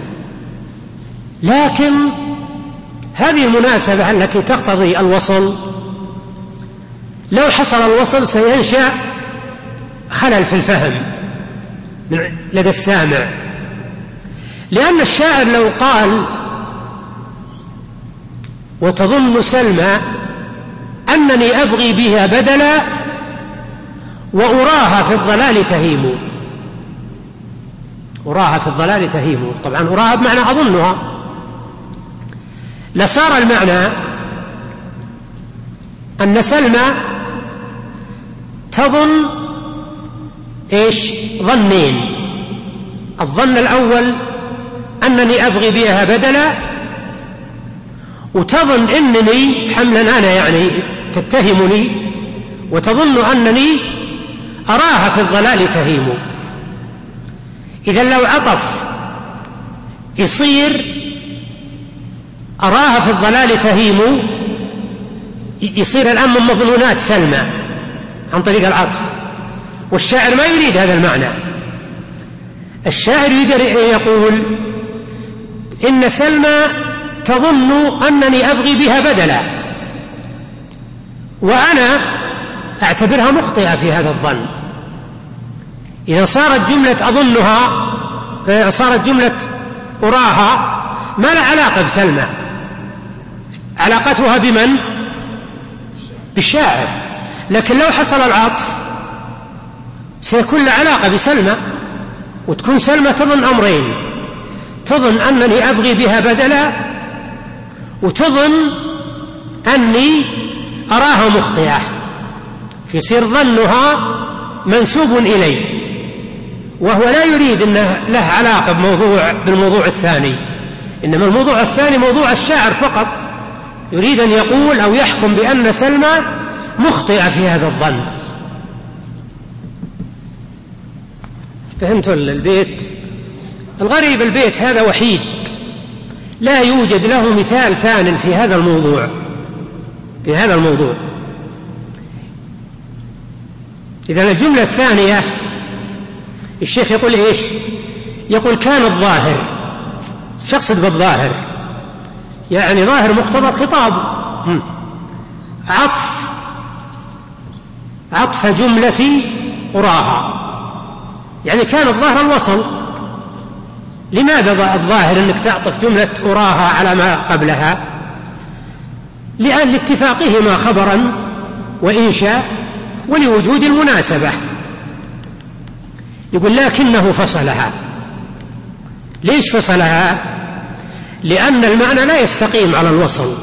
لكن هذه المناسبة التي تقتضي الوصل لو حصل الوصل سينشأ خلل في الفهم لدى السامع، لأن الشاعر لو قال: وتظن سلمى أنني أبغي بها بدلا وأراها في الضلال تهيم، أراها في الضلال تهيم، طبعا أراها بمعنى أظنها، لصار المعنى أن سلمى تظن إيش؟ ظنين: الظن الأول أنني أبغي بها بدلا، وتظن أنني تحملا أنا يعني تتهمني، وتظن أنني أراها في الضلال تهيم. إذن لو عطف يصير أراها في الضلال تهيم، يصير الآن من مظنونات سلمى عن طريق العطف، والشاعر ما يريد هذا المعنى. الشاعر يريد أن يقول: إن سلمى تظن أنني أبغي بها بدلا، وأنا أعتبرها مخطئة في هذا الظن. إذا صارت جملة أظنها صارت جملة أراها ما لا علاقة بسلمى، علاقتها بمن؟ بالشاعر. لكن لو حصل العطف سيكون له علاقة بسلمى، وتكون سلمى تظن أمرين: تظن أنني أبغي بها بدلا، وتظن أني أراها مخطئة، فيصير ظنها منسوب إلي، وهو لا يريد أن له علاقة بموضوع بالموضوع الثاني، إنما الموضوع الثاني موضوع الشاعر فقط، يريد أن يقول أو يحكم بأن سلمى مخطئة في هذا الظن. فهمتوا البيت؟ الغريب البيت هذا وحيد، لا يوجد له مثال ثان في هذا الموضوع في هذا الموضوع إذن الجملة الثانية الشيخ يقول إيش؟ يقول: كان الظاهر، شخص بالظاهر يعني ظاهر مقتضى الخطاب، عطف عطف جملتي أراها، يعني كان الظاهر الوصل. لماذا الظاهر أنك تعطف جملة أراها على ما قبلها؟ لأن لاتفاقهما خبرا وإنشاء ولوجود المناسبة. يقول: لكنه فصلها. ليش فصلها؟ لأن المعنى لا يستقيم على الوصل،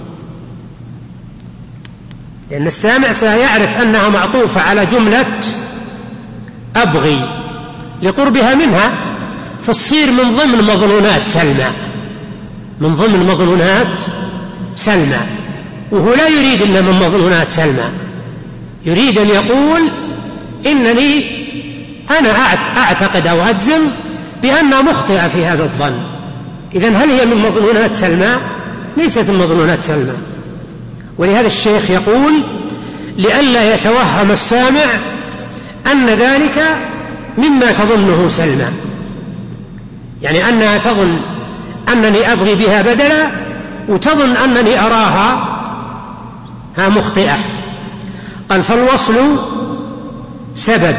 لأن السامع سيعرف أنها معطوفة على جملة أبغي لقربها منها، فتصير من ضمن مظنونات سلمى من ضمن مظنونات سلمى وهو لا يريد إلا من مظنونات سلمى، يريد أن يقول: إنني أنا أعتقد أو أجزم بأنها مخطئة في هذا الظن. إذن هل هي من مظنونات سلمى؟ ليست من مظنونات سلمى. ولهذا الشيخ يقول لئلا يتوهم السامع أن ذلك مما تظنه سلمى، يعني أنها تظن أنني أبغي بها بدلا وتظن أنني أراها ها مخطئة. قال فالوصل سبب،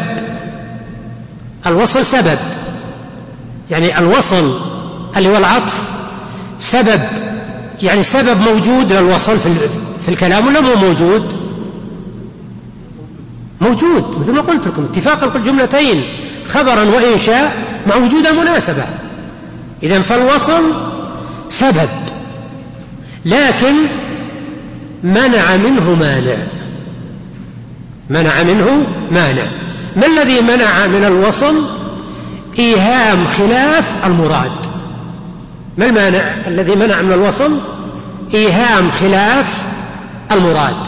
الوصل سبب، يعني الوصل اللي هو العطف سبب، يعني سبب موجود للوصل في الكلام ولا مو موجود؟ موجود، مثل ما قلت لكم اتفاق الجملتين خبرا وإنشاء مع وجود المناسبة. إذن فالوصل سبب لكن منع منه مانع، منع منه مانع. ما الذي منع من الوصل؟ إيهام خلاف المراد. ما المانع الذي منع من الوصل؟ إيهام خلاف المراد.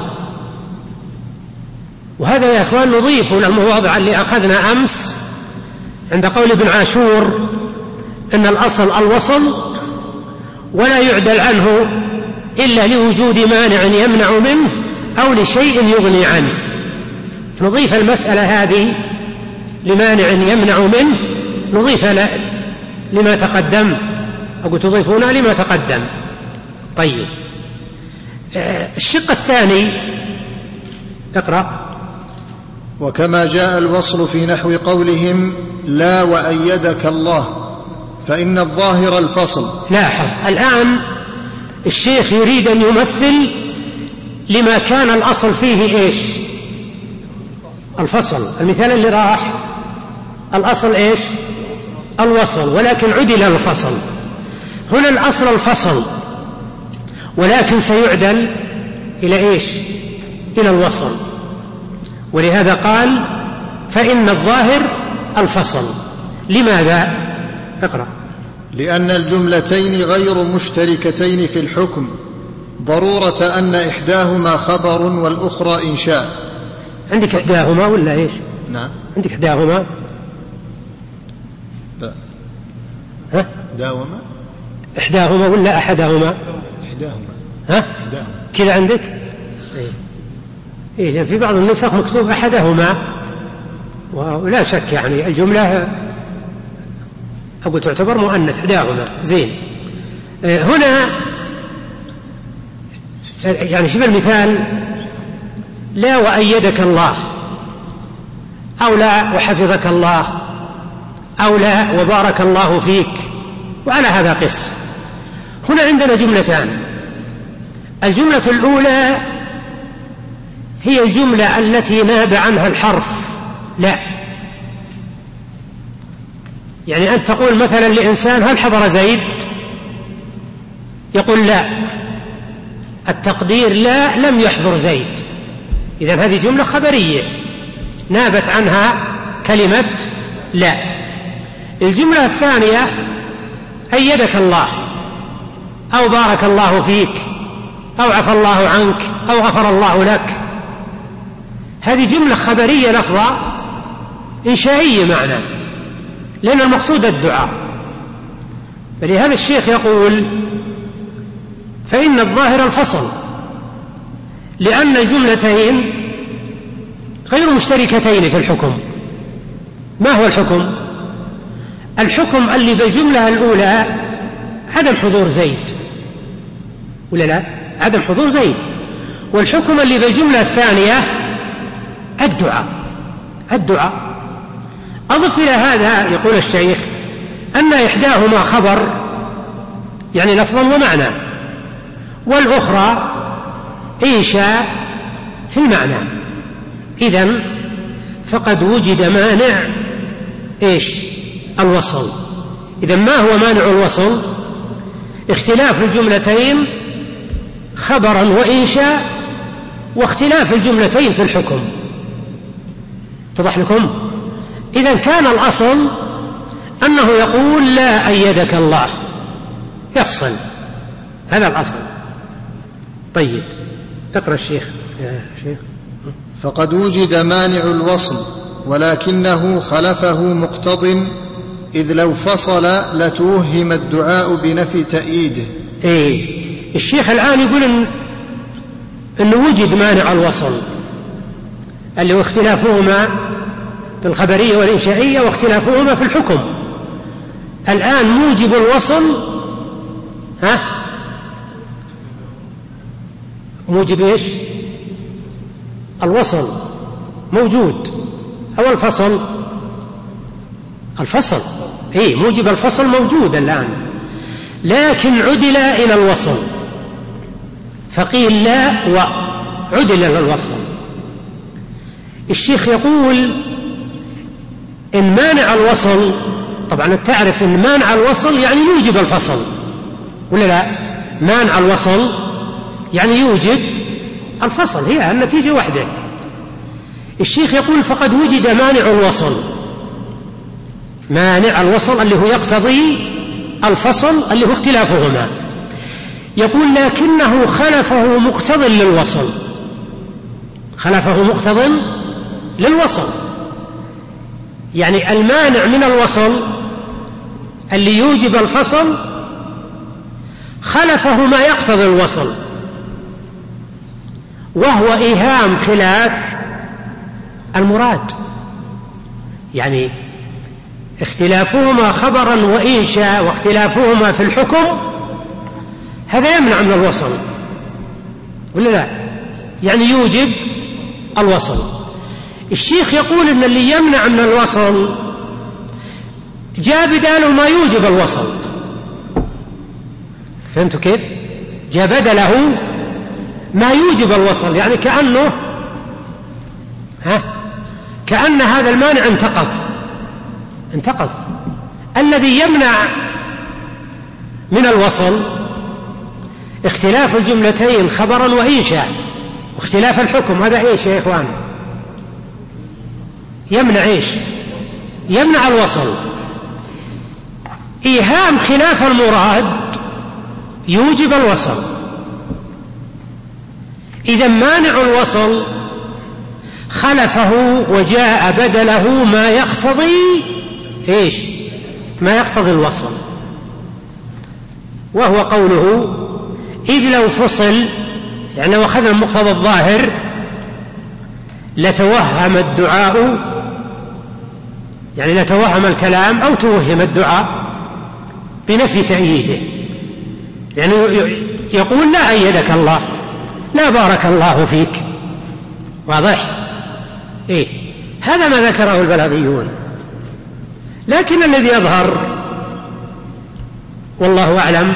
وهذا يا أخوان نضيف للمواضع اللي أخذنا أمس عند قول ابن عاشور إن الأصل الوصل ولا يعدل عنه إلا لوجود مانع يمنع منه أو لشيء يغني عنه. فنضيف المسألة هذه لمانع يمنع منه، نضيف لما تقدم، أو تضيفونها لما تقدم. طيب الشق الثاني اقرأ. وكما جاء الوصل في نحو قولهم لا وأيدك الله فإن الظاهر الفصل. لاحظ الآن الشيخ يريد أن يمثل لما كان الأصل فيه إيش؟ الفصل. المثال اللي راح الأصل إيش؟ الوصل، ولكن عدل الفصل. هنا الأصل الفصل ولكن سيعدل إلى إيش؟ إلى الوصل. ولهذا قال فإن الظاهر الفصل. لماذا؟ اقرأ. لأن الجملتين غير مشتركتين في الحكم ضرورة أن إحداهما خبر والأخرى إنشاء. عندك إحداهما ولا إيش؟ نعم عندك إحداهما؟ لا. ها؟ إحداهما إحداهما ولا أحدهما؟ إحداهما. ها؟ إحداهما كذا عندك؟ إيه. إيه في بعض النسخ مكتوب أحدهما، ولا شك يعني الجملة أقول تعتبر مؤنث إحداهما. زين. إيه هنا يعني شوف المثال لا وأيدك الله، أو لا وحفظك الله، أو لا وبارك الله فيك، وعلى هذا قس. هنا عندنا جملتان. الجملة الأولى هي الجملة التي ناب عنها الحرف لا، يعني أن تقول مثلا لإنسان هل حضر زيد؟ يقول لا، التقدير لا لم يحضر زيد. إذن هذه جملة خبرية نابت عنها كلمة لا. الجملة الثانية أيدك الله، أو بارك الله فيك، أو عفى الله عنك، أو غفر الله لك. هذه جملة خبرية لفظة إنشائية معنى، لأن المقصود الدعاء. فلهذا الشيخ يقول فإن الظاهر الفصل، لأن الجملتين غير مشتركتين في الحكم. ما هو الحكم؟ الحكم اللي بالجملة الأولى عدم حضور زيد، ولا لا؟ عدم حضور زيد. والحكم اللي بالجملة الثانية الدعاء، الدعاء. أضف إلى هذا يقول الشيخ أن إحداهما خبر يعني لفظا ومعنى، والأخرى إنشاء في المعنى. إذن فقد وجد مانع إيش؟ الوصل. إذن ما هو مانع الوصل؟ اختلاف الجملتين خبرا وإنشاء، واختلاف الجملتين في الحكم. اتضح لكم؟ إذن كان الأصل أنه يقول لا أيدك الله، يفصل، هذا الأصل. طيب اقرأ الشيخ يا شيخ. فقد وجد مانع الوصل ولكنه خلفه مقتض، إذ لو فصل لتوهم الدعاء بنفي تأييده. إيه الشيخ الآن يقول إن أنه وجد مانع الوصل اللي هو اختلافهما في الخبرية والإنشائية واختلافهما في الحكم. الآن موجب الوصل ها موجب إيش؟ الوصل موجود أو الفصل؟ الفصل. إيه موجب الفصل موجود الآن، لكن عدل إلى الوصل، فقيل لا وعدل إلى الوصل. الشيخ يقول إن مانع الوصل، طبعا تعرف إن مانع الوصل يعني يوجب الفصل ولا لا؟ مانع الوصل يعني يوجب الفصل، هي النتيجة واحدة. الشيخ يقول فقد وجد مانع الوصل، مانع الوصل اللي هو يقتضي الفصل اللي هو اختلافهما. يقول لكنه خلفه مقتض للوصل، خلفه مقتض للوصل، يعني المانع من الوصل اللي يوجب الفصل خلفه ما يقتضي الوصل، وهو إيهام خلاف المراد. يعني اختلافهما خبرا وإنشاء واختلافهما في الحكم هذا يمنع من الوصل ولا لا؟ يعني يوجب الوصل. الشيخ يقول إن اللي يمنع من الوصل جاء بداله ما يوجب الوصل. فهمتوا كيف؟ جاء بدله ما يوجب الوصل، يعني كأنه ها كأن هذا المانع انتقض انتقض الذي يمنع من الوصل اختلاف الجملتين خبرا وإنشاء واختلاف الحكم. هذا ايش يا إخوان؟ يمنع ايش؟ يمنع الوصل. إيهام خلاف المراد يوجب الوصل. إذا مانع الوصل خلفه وجاء بدله ما يقتضي ايش؟ ما يقتضي الوصل، وهو قوله إذ لو فصل، يعني لو أخذنا المقتضى الظاهر لتوهم الدعاء، يعني لتوهم الكلام أو توهم الدعاء بنفي تأييده. يعني يقول لا أيدك الله، لا بارك الله فيك. واضح؟ إيه هذا ما ذكره البلاغيون. لكن الذي يظهر والله أعلم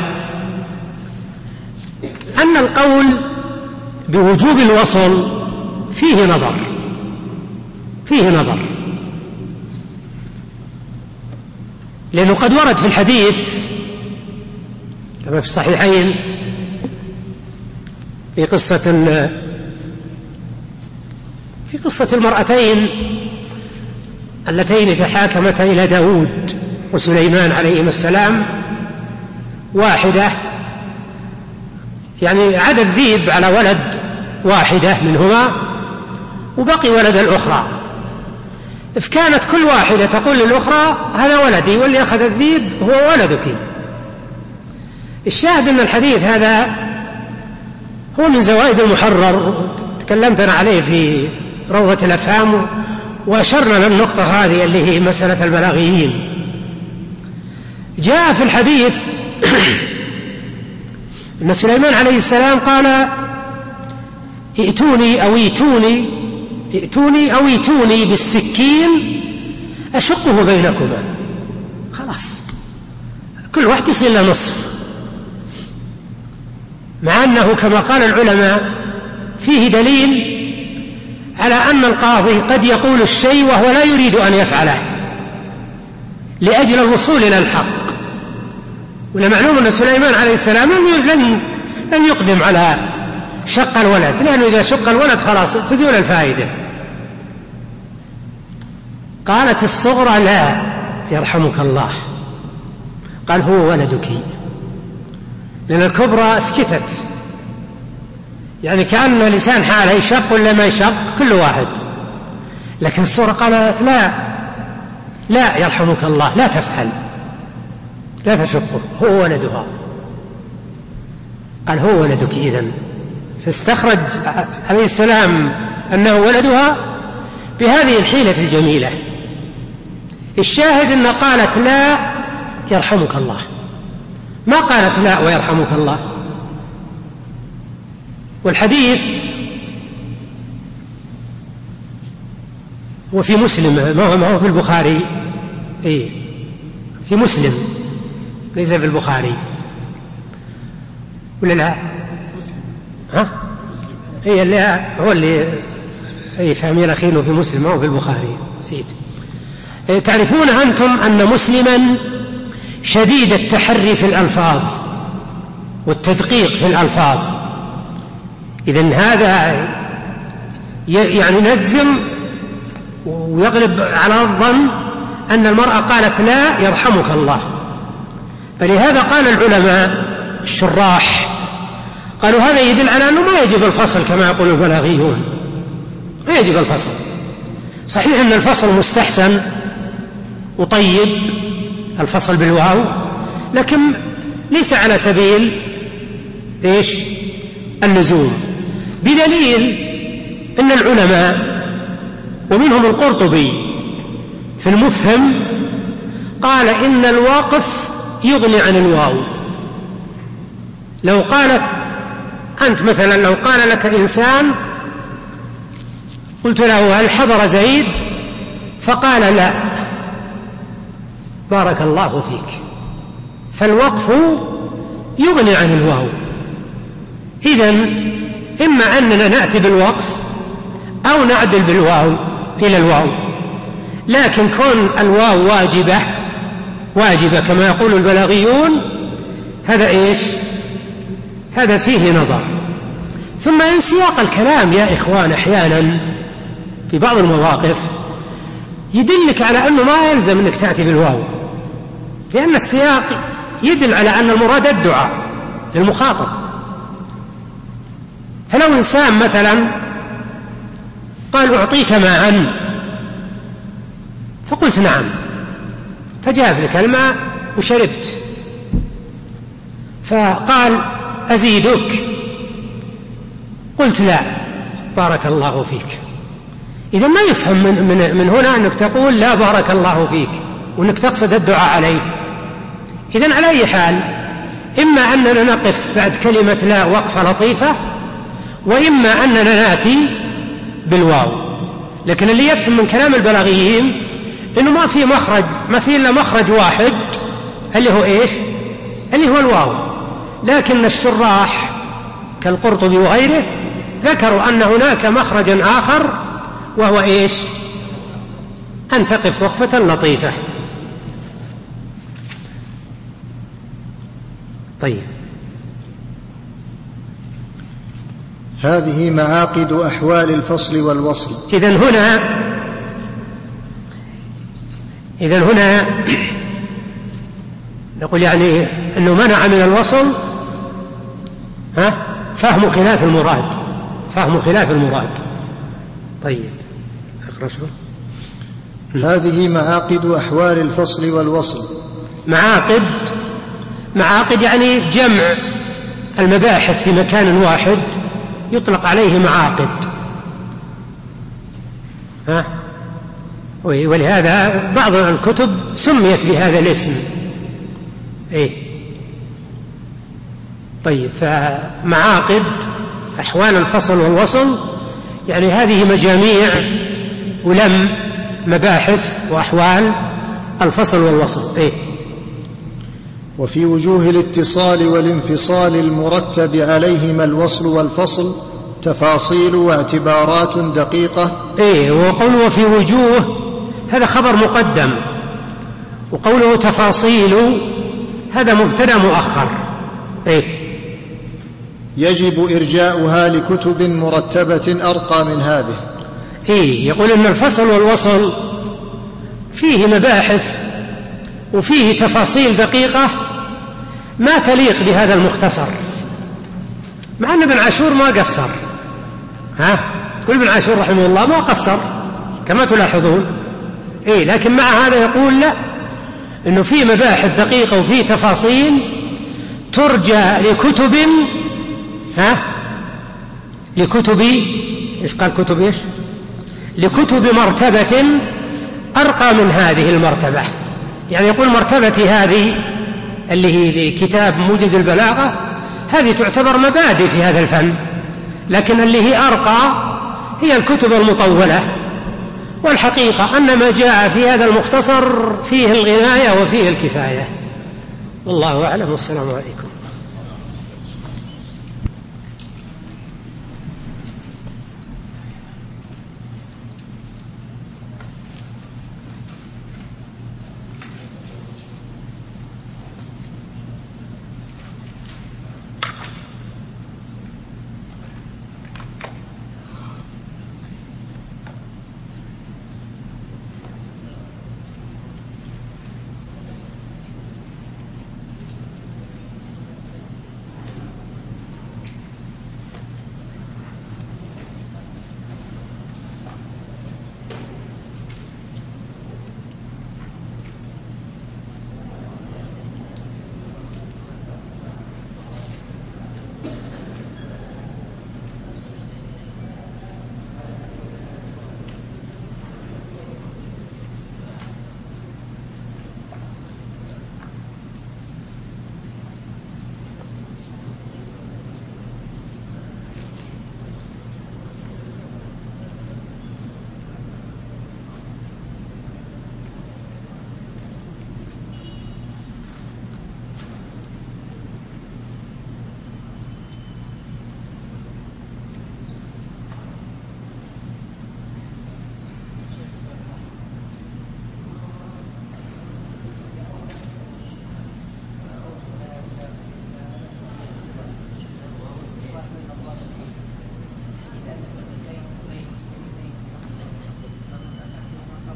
أن القول بوجوب الوصل فيه نظر فيه نظر لأنه قد ورد في الحديث كما في الصحيحين في قصة في قصة المرأتين اللتين تحاكمتا إلى داود وسليمان عليهما السلام. واحدة يعني عدد ذيب على ولد واحدة منهما وبقي ولد الأخرى، فكانت كل واحدة تقول للأخرى هذا ولدي واللي أخذ الذيب هو ولدك. الشاهد أن الحديث هذا هو من زوائد المحرر، تكلمتنا عليه في روضة الأفهام وأشرنا للنقطة هذه اللي هي مسألة البلاغيين. جاء في الحديث أن سليمان عليه السلام قال ائتوني أو ائتوني ائتوني أو ائتوني بالسكين أشقه بينكما. خلاص كل واحد يصير له نصف، مع أنه كما قال العلماء فيه دليل على أن القاضي قد يقول الشيء وهو لا يريد أن يفعله لأجل الوصول إلى الحق. ولمعلوم أن سليمان عليه السلام لن لن يقدم على شق الولد، لأنه إذا شق الولد خلاص تزول الفائدة. قالت الصغرى لا يرحمك الله، قال هو ولدك، لأن الكبرى سكتت، يعني كأن لسان حاله يشق ولا ما يشق كل واحد. لكن الصغرى قالت لا لا يرحمك الله لا تفعل لا تشقه هو ولدها. قال هو ولدك إذن، فاستخرج عليه السلام أنه ولدها بهذه الحيلة الجميلة. الشاهد أن قالت لا يرحمك الله، ما قالت لا ويرحمك الله. والحديث وفي مسلم، ما هو في البخاري، إيه في مسلم ليس في البخاري ولا لا؟ ها؟ إيه اللي هو اللي إيه فهمي الأخير في مسلم، ما هو في البخاري، نسيت. إيه تعرفون أنتم أن مسلما شديد التحري في الألفاظ والتدقيق في الألفاظ، إذن هذا يعني نجزم ويغلب على الظن أن المرأة قالت لا يرحمك الله. فلهذا قال العلماء الشراح قالوا هذا يدل على أنه ما يجب الفصل كما يقول البلاغيون، ما يجب الفصل. صحيح أن الفصل مستحسن وطيب الفصل بالواو، لكن ليس على سبيل إيش اللزوم، بدليل أن العلماء ومنهم القرطبي في المفهم قال إن الواقف يغني عن الواو. لو قالت أنت مثلا، لو قال لك إنسان قلت له هل حضر زيد؟ فقال لا، بارك الله فيك، فالوقف يغني عن الواو. إذن إما أننا نأتي بالوقف أو نعدل بالواو إلى الواو، لكن كون الواو واجبة واجبة كما يقول البلاغيون هذا إيش؟ هذا فيه نظر. ثم إن سياق الكلام يا إخوان أحيانا في بعض المواقف يدلك على أنه ما يلزم أنك تأتي بالواو، لأن السياق يدل على أن المراد الدعاء للمخاطب. فلو إنسان مثلا قال أعطيك ماء فقلت نعم، فجاب لك الماء وشربت، فقال أزيدك، قلت لا، بارك الله فيك. إذا ما يفهم من, من, من هنا أنك تقول لا بارك الله فيك وأنك تقصد الدعاء عليه. إذن على أي حال إما أننا نقف بعد كلمة لا وقفة لطيفة، وإما أننا نأتي بالواو. لكن اللي يفهم من كلام البلاغيين إنه ما في مخرج، ما في إلا مخرج واحد اللي هو إيش؟ اللي هو الواو. لكن الشراح كالقرطبي وغيره ذكروا أن هناك مخرجا آخر وهو إيش؟ أن تقف وقفة لطيفة. طيب، هذه معاقد أحوال الفصل والوصل. إذن هنا إذن هنا نقول يعني أنه منع من الوصل ها فهم خلاف المراد، فهم خلاف المراد. طيب اقرأ شو. هذه معاقد أحوال الفصل والوصل. معاقد، معاقد يعني جمع المباحث في مكان واحد يطلق عليه معاقد. ها ولهذا بعض الكتب سميت بهذا الاسم. ايه طيب، فمعاقد أحوال الفصل والوصل يعني هذه مجاميع ولم مباحث وأحوال الفصل والوصل. ايه وفي وجوه الاتصال والانفصال المرتب عليهما الوصل والفصل تفاصيل واعتبارات دقيقة. ايه وقوله في وجوه هذا خبر مقدم، وقوله تفاصيل هذا مبتدأ مؤخر. ايه يجب إرجاؤها لكتب مرتبة أرقى من هذه. ايه يقول إن الفصل والوصل فيه مباحث وفيه تفاصيل دقيقة ما تليق بهذا المختصر، مع أن ابن عاشور ما قصر. ها كل ابن عاشور رحمه الله ما قصر كما تلاحظون. إيه لكن مع هذا يقول لا، إنه فيه مباحث دقيقة وفيه تفاصيل ترجى لكتب ها لكتب إيش قال كتب إيش لكتب مرتبة أرقى من هذه المرتبة. يعني يقول مرتبة هذه اللي هي كتاب موجز البلاغة هذه تعتبر مبادئ في هذا الفن، لكن اللي هي أرقى هي الكتب المطولة. والحقيقة أن ما جاء في هذا المختصر فيه الغناية وفيه الكفاية، والله أعلم، والسلام عليكم.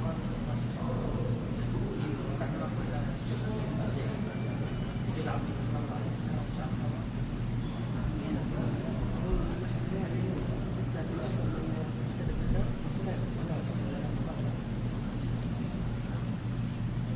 العبد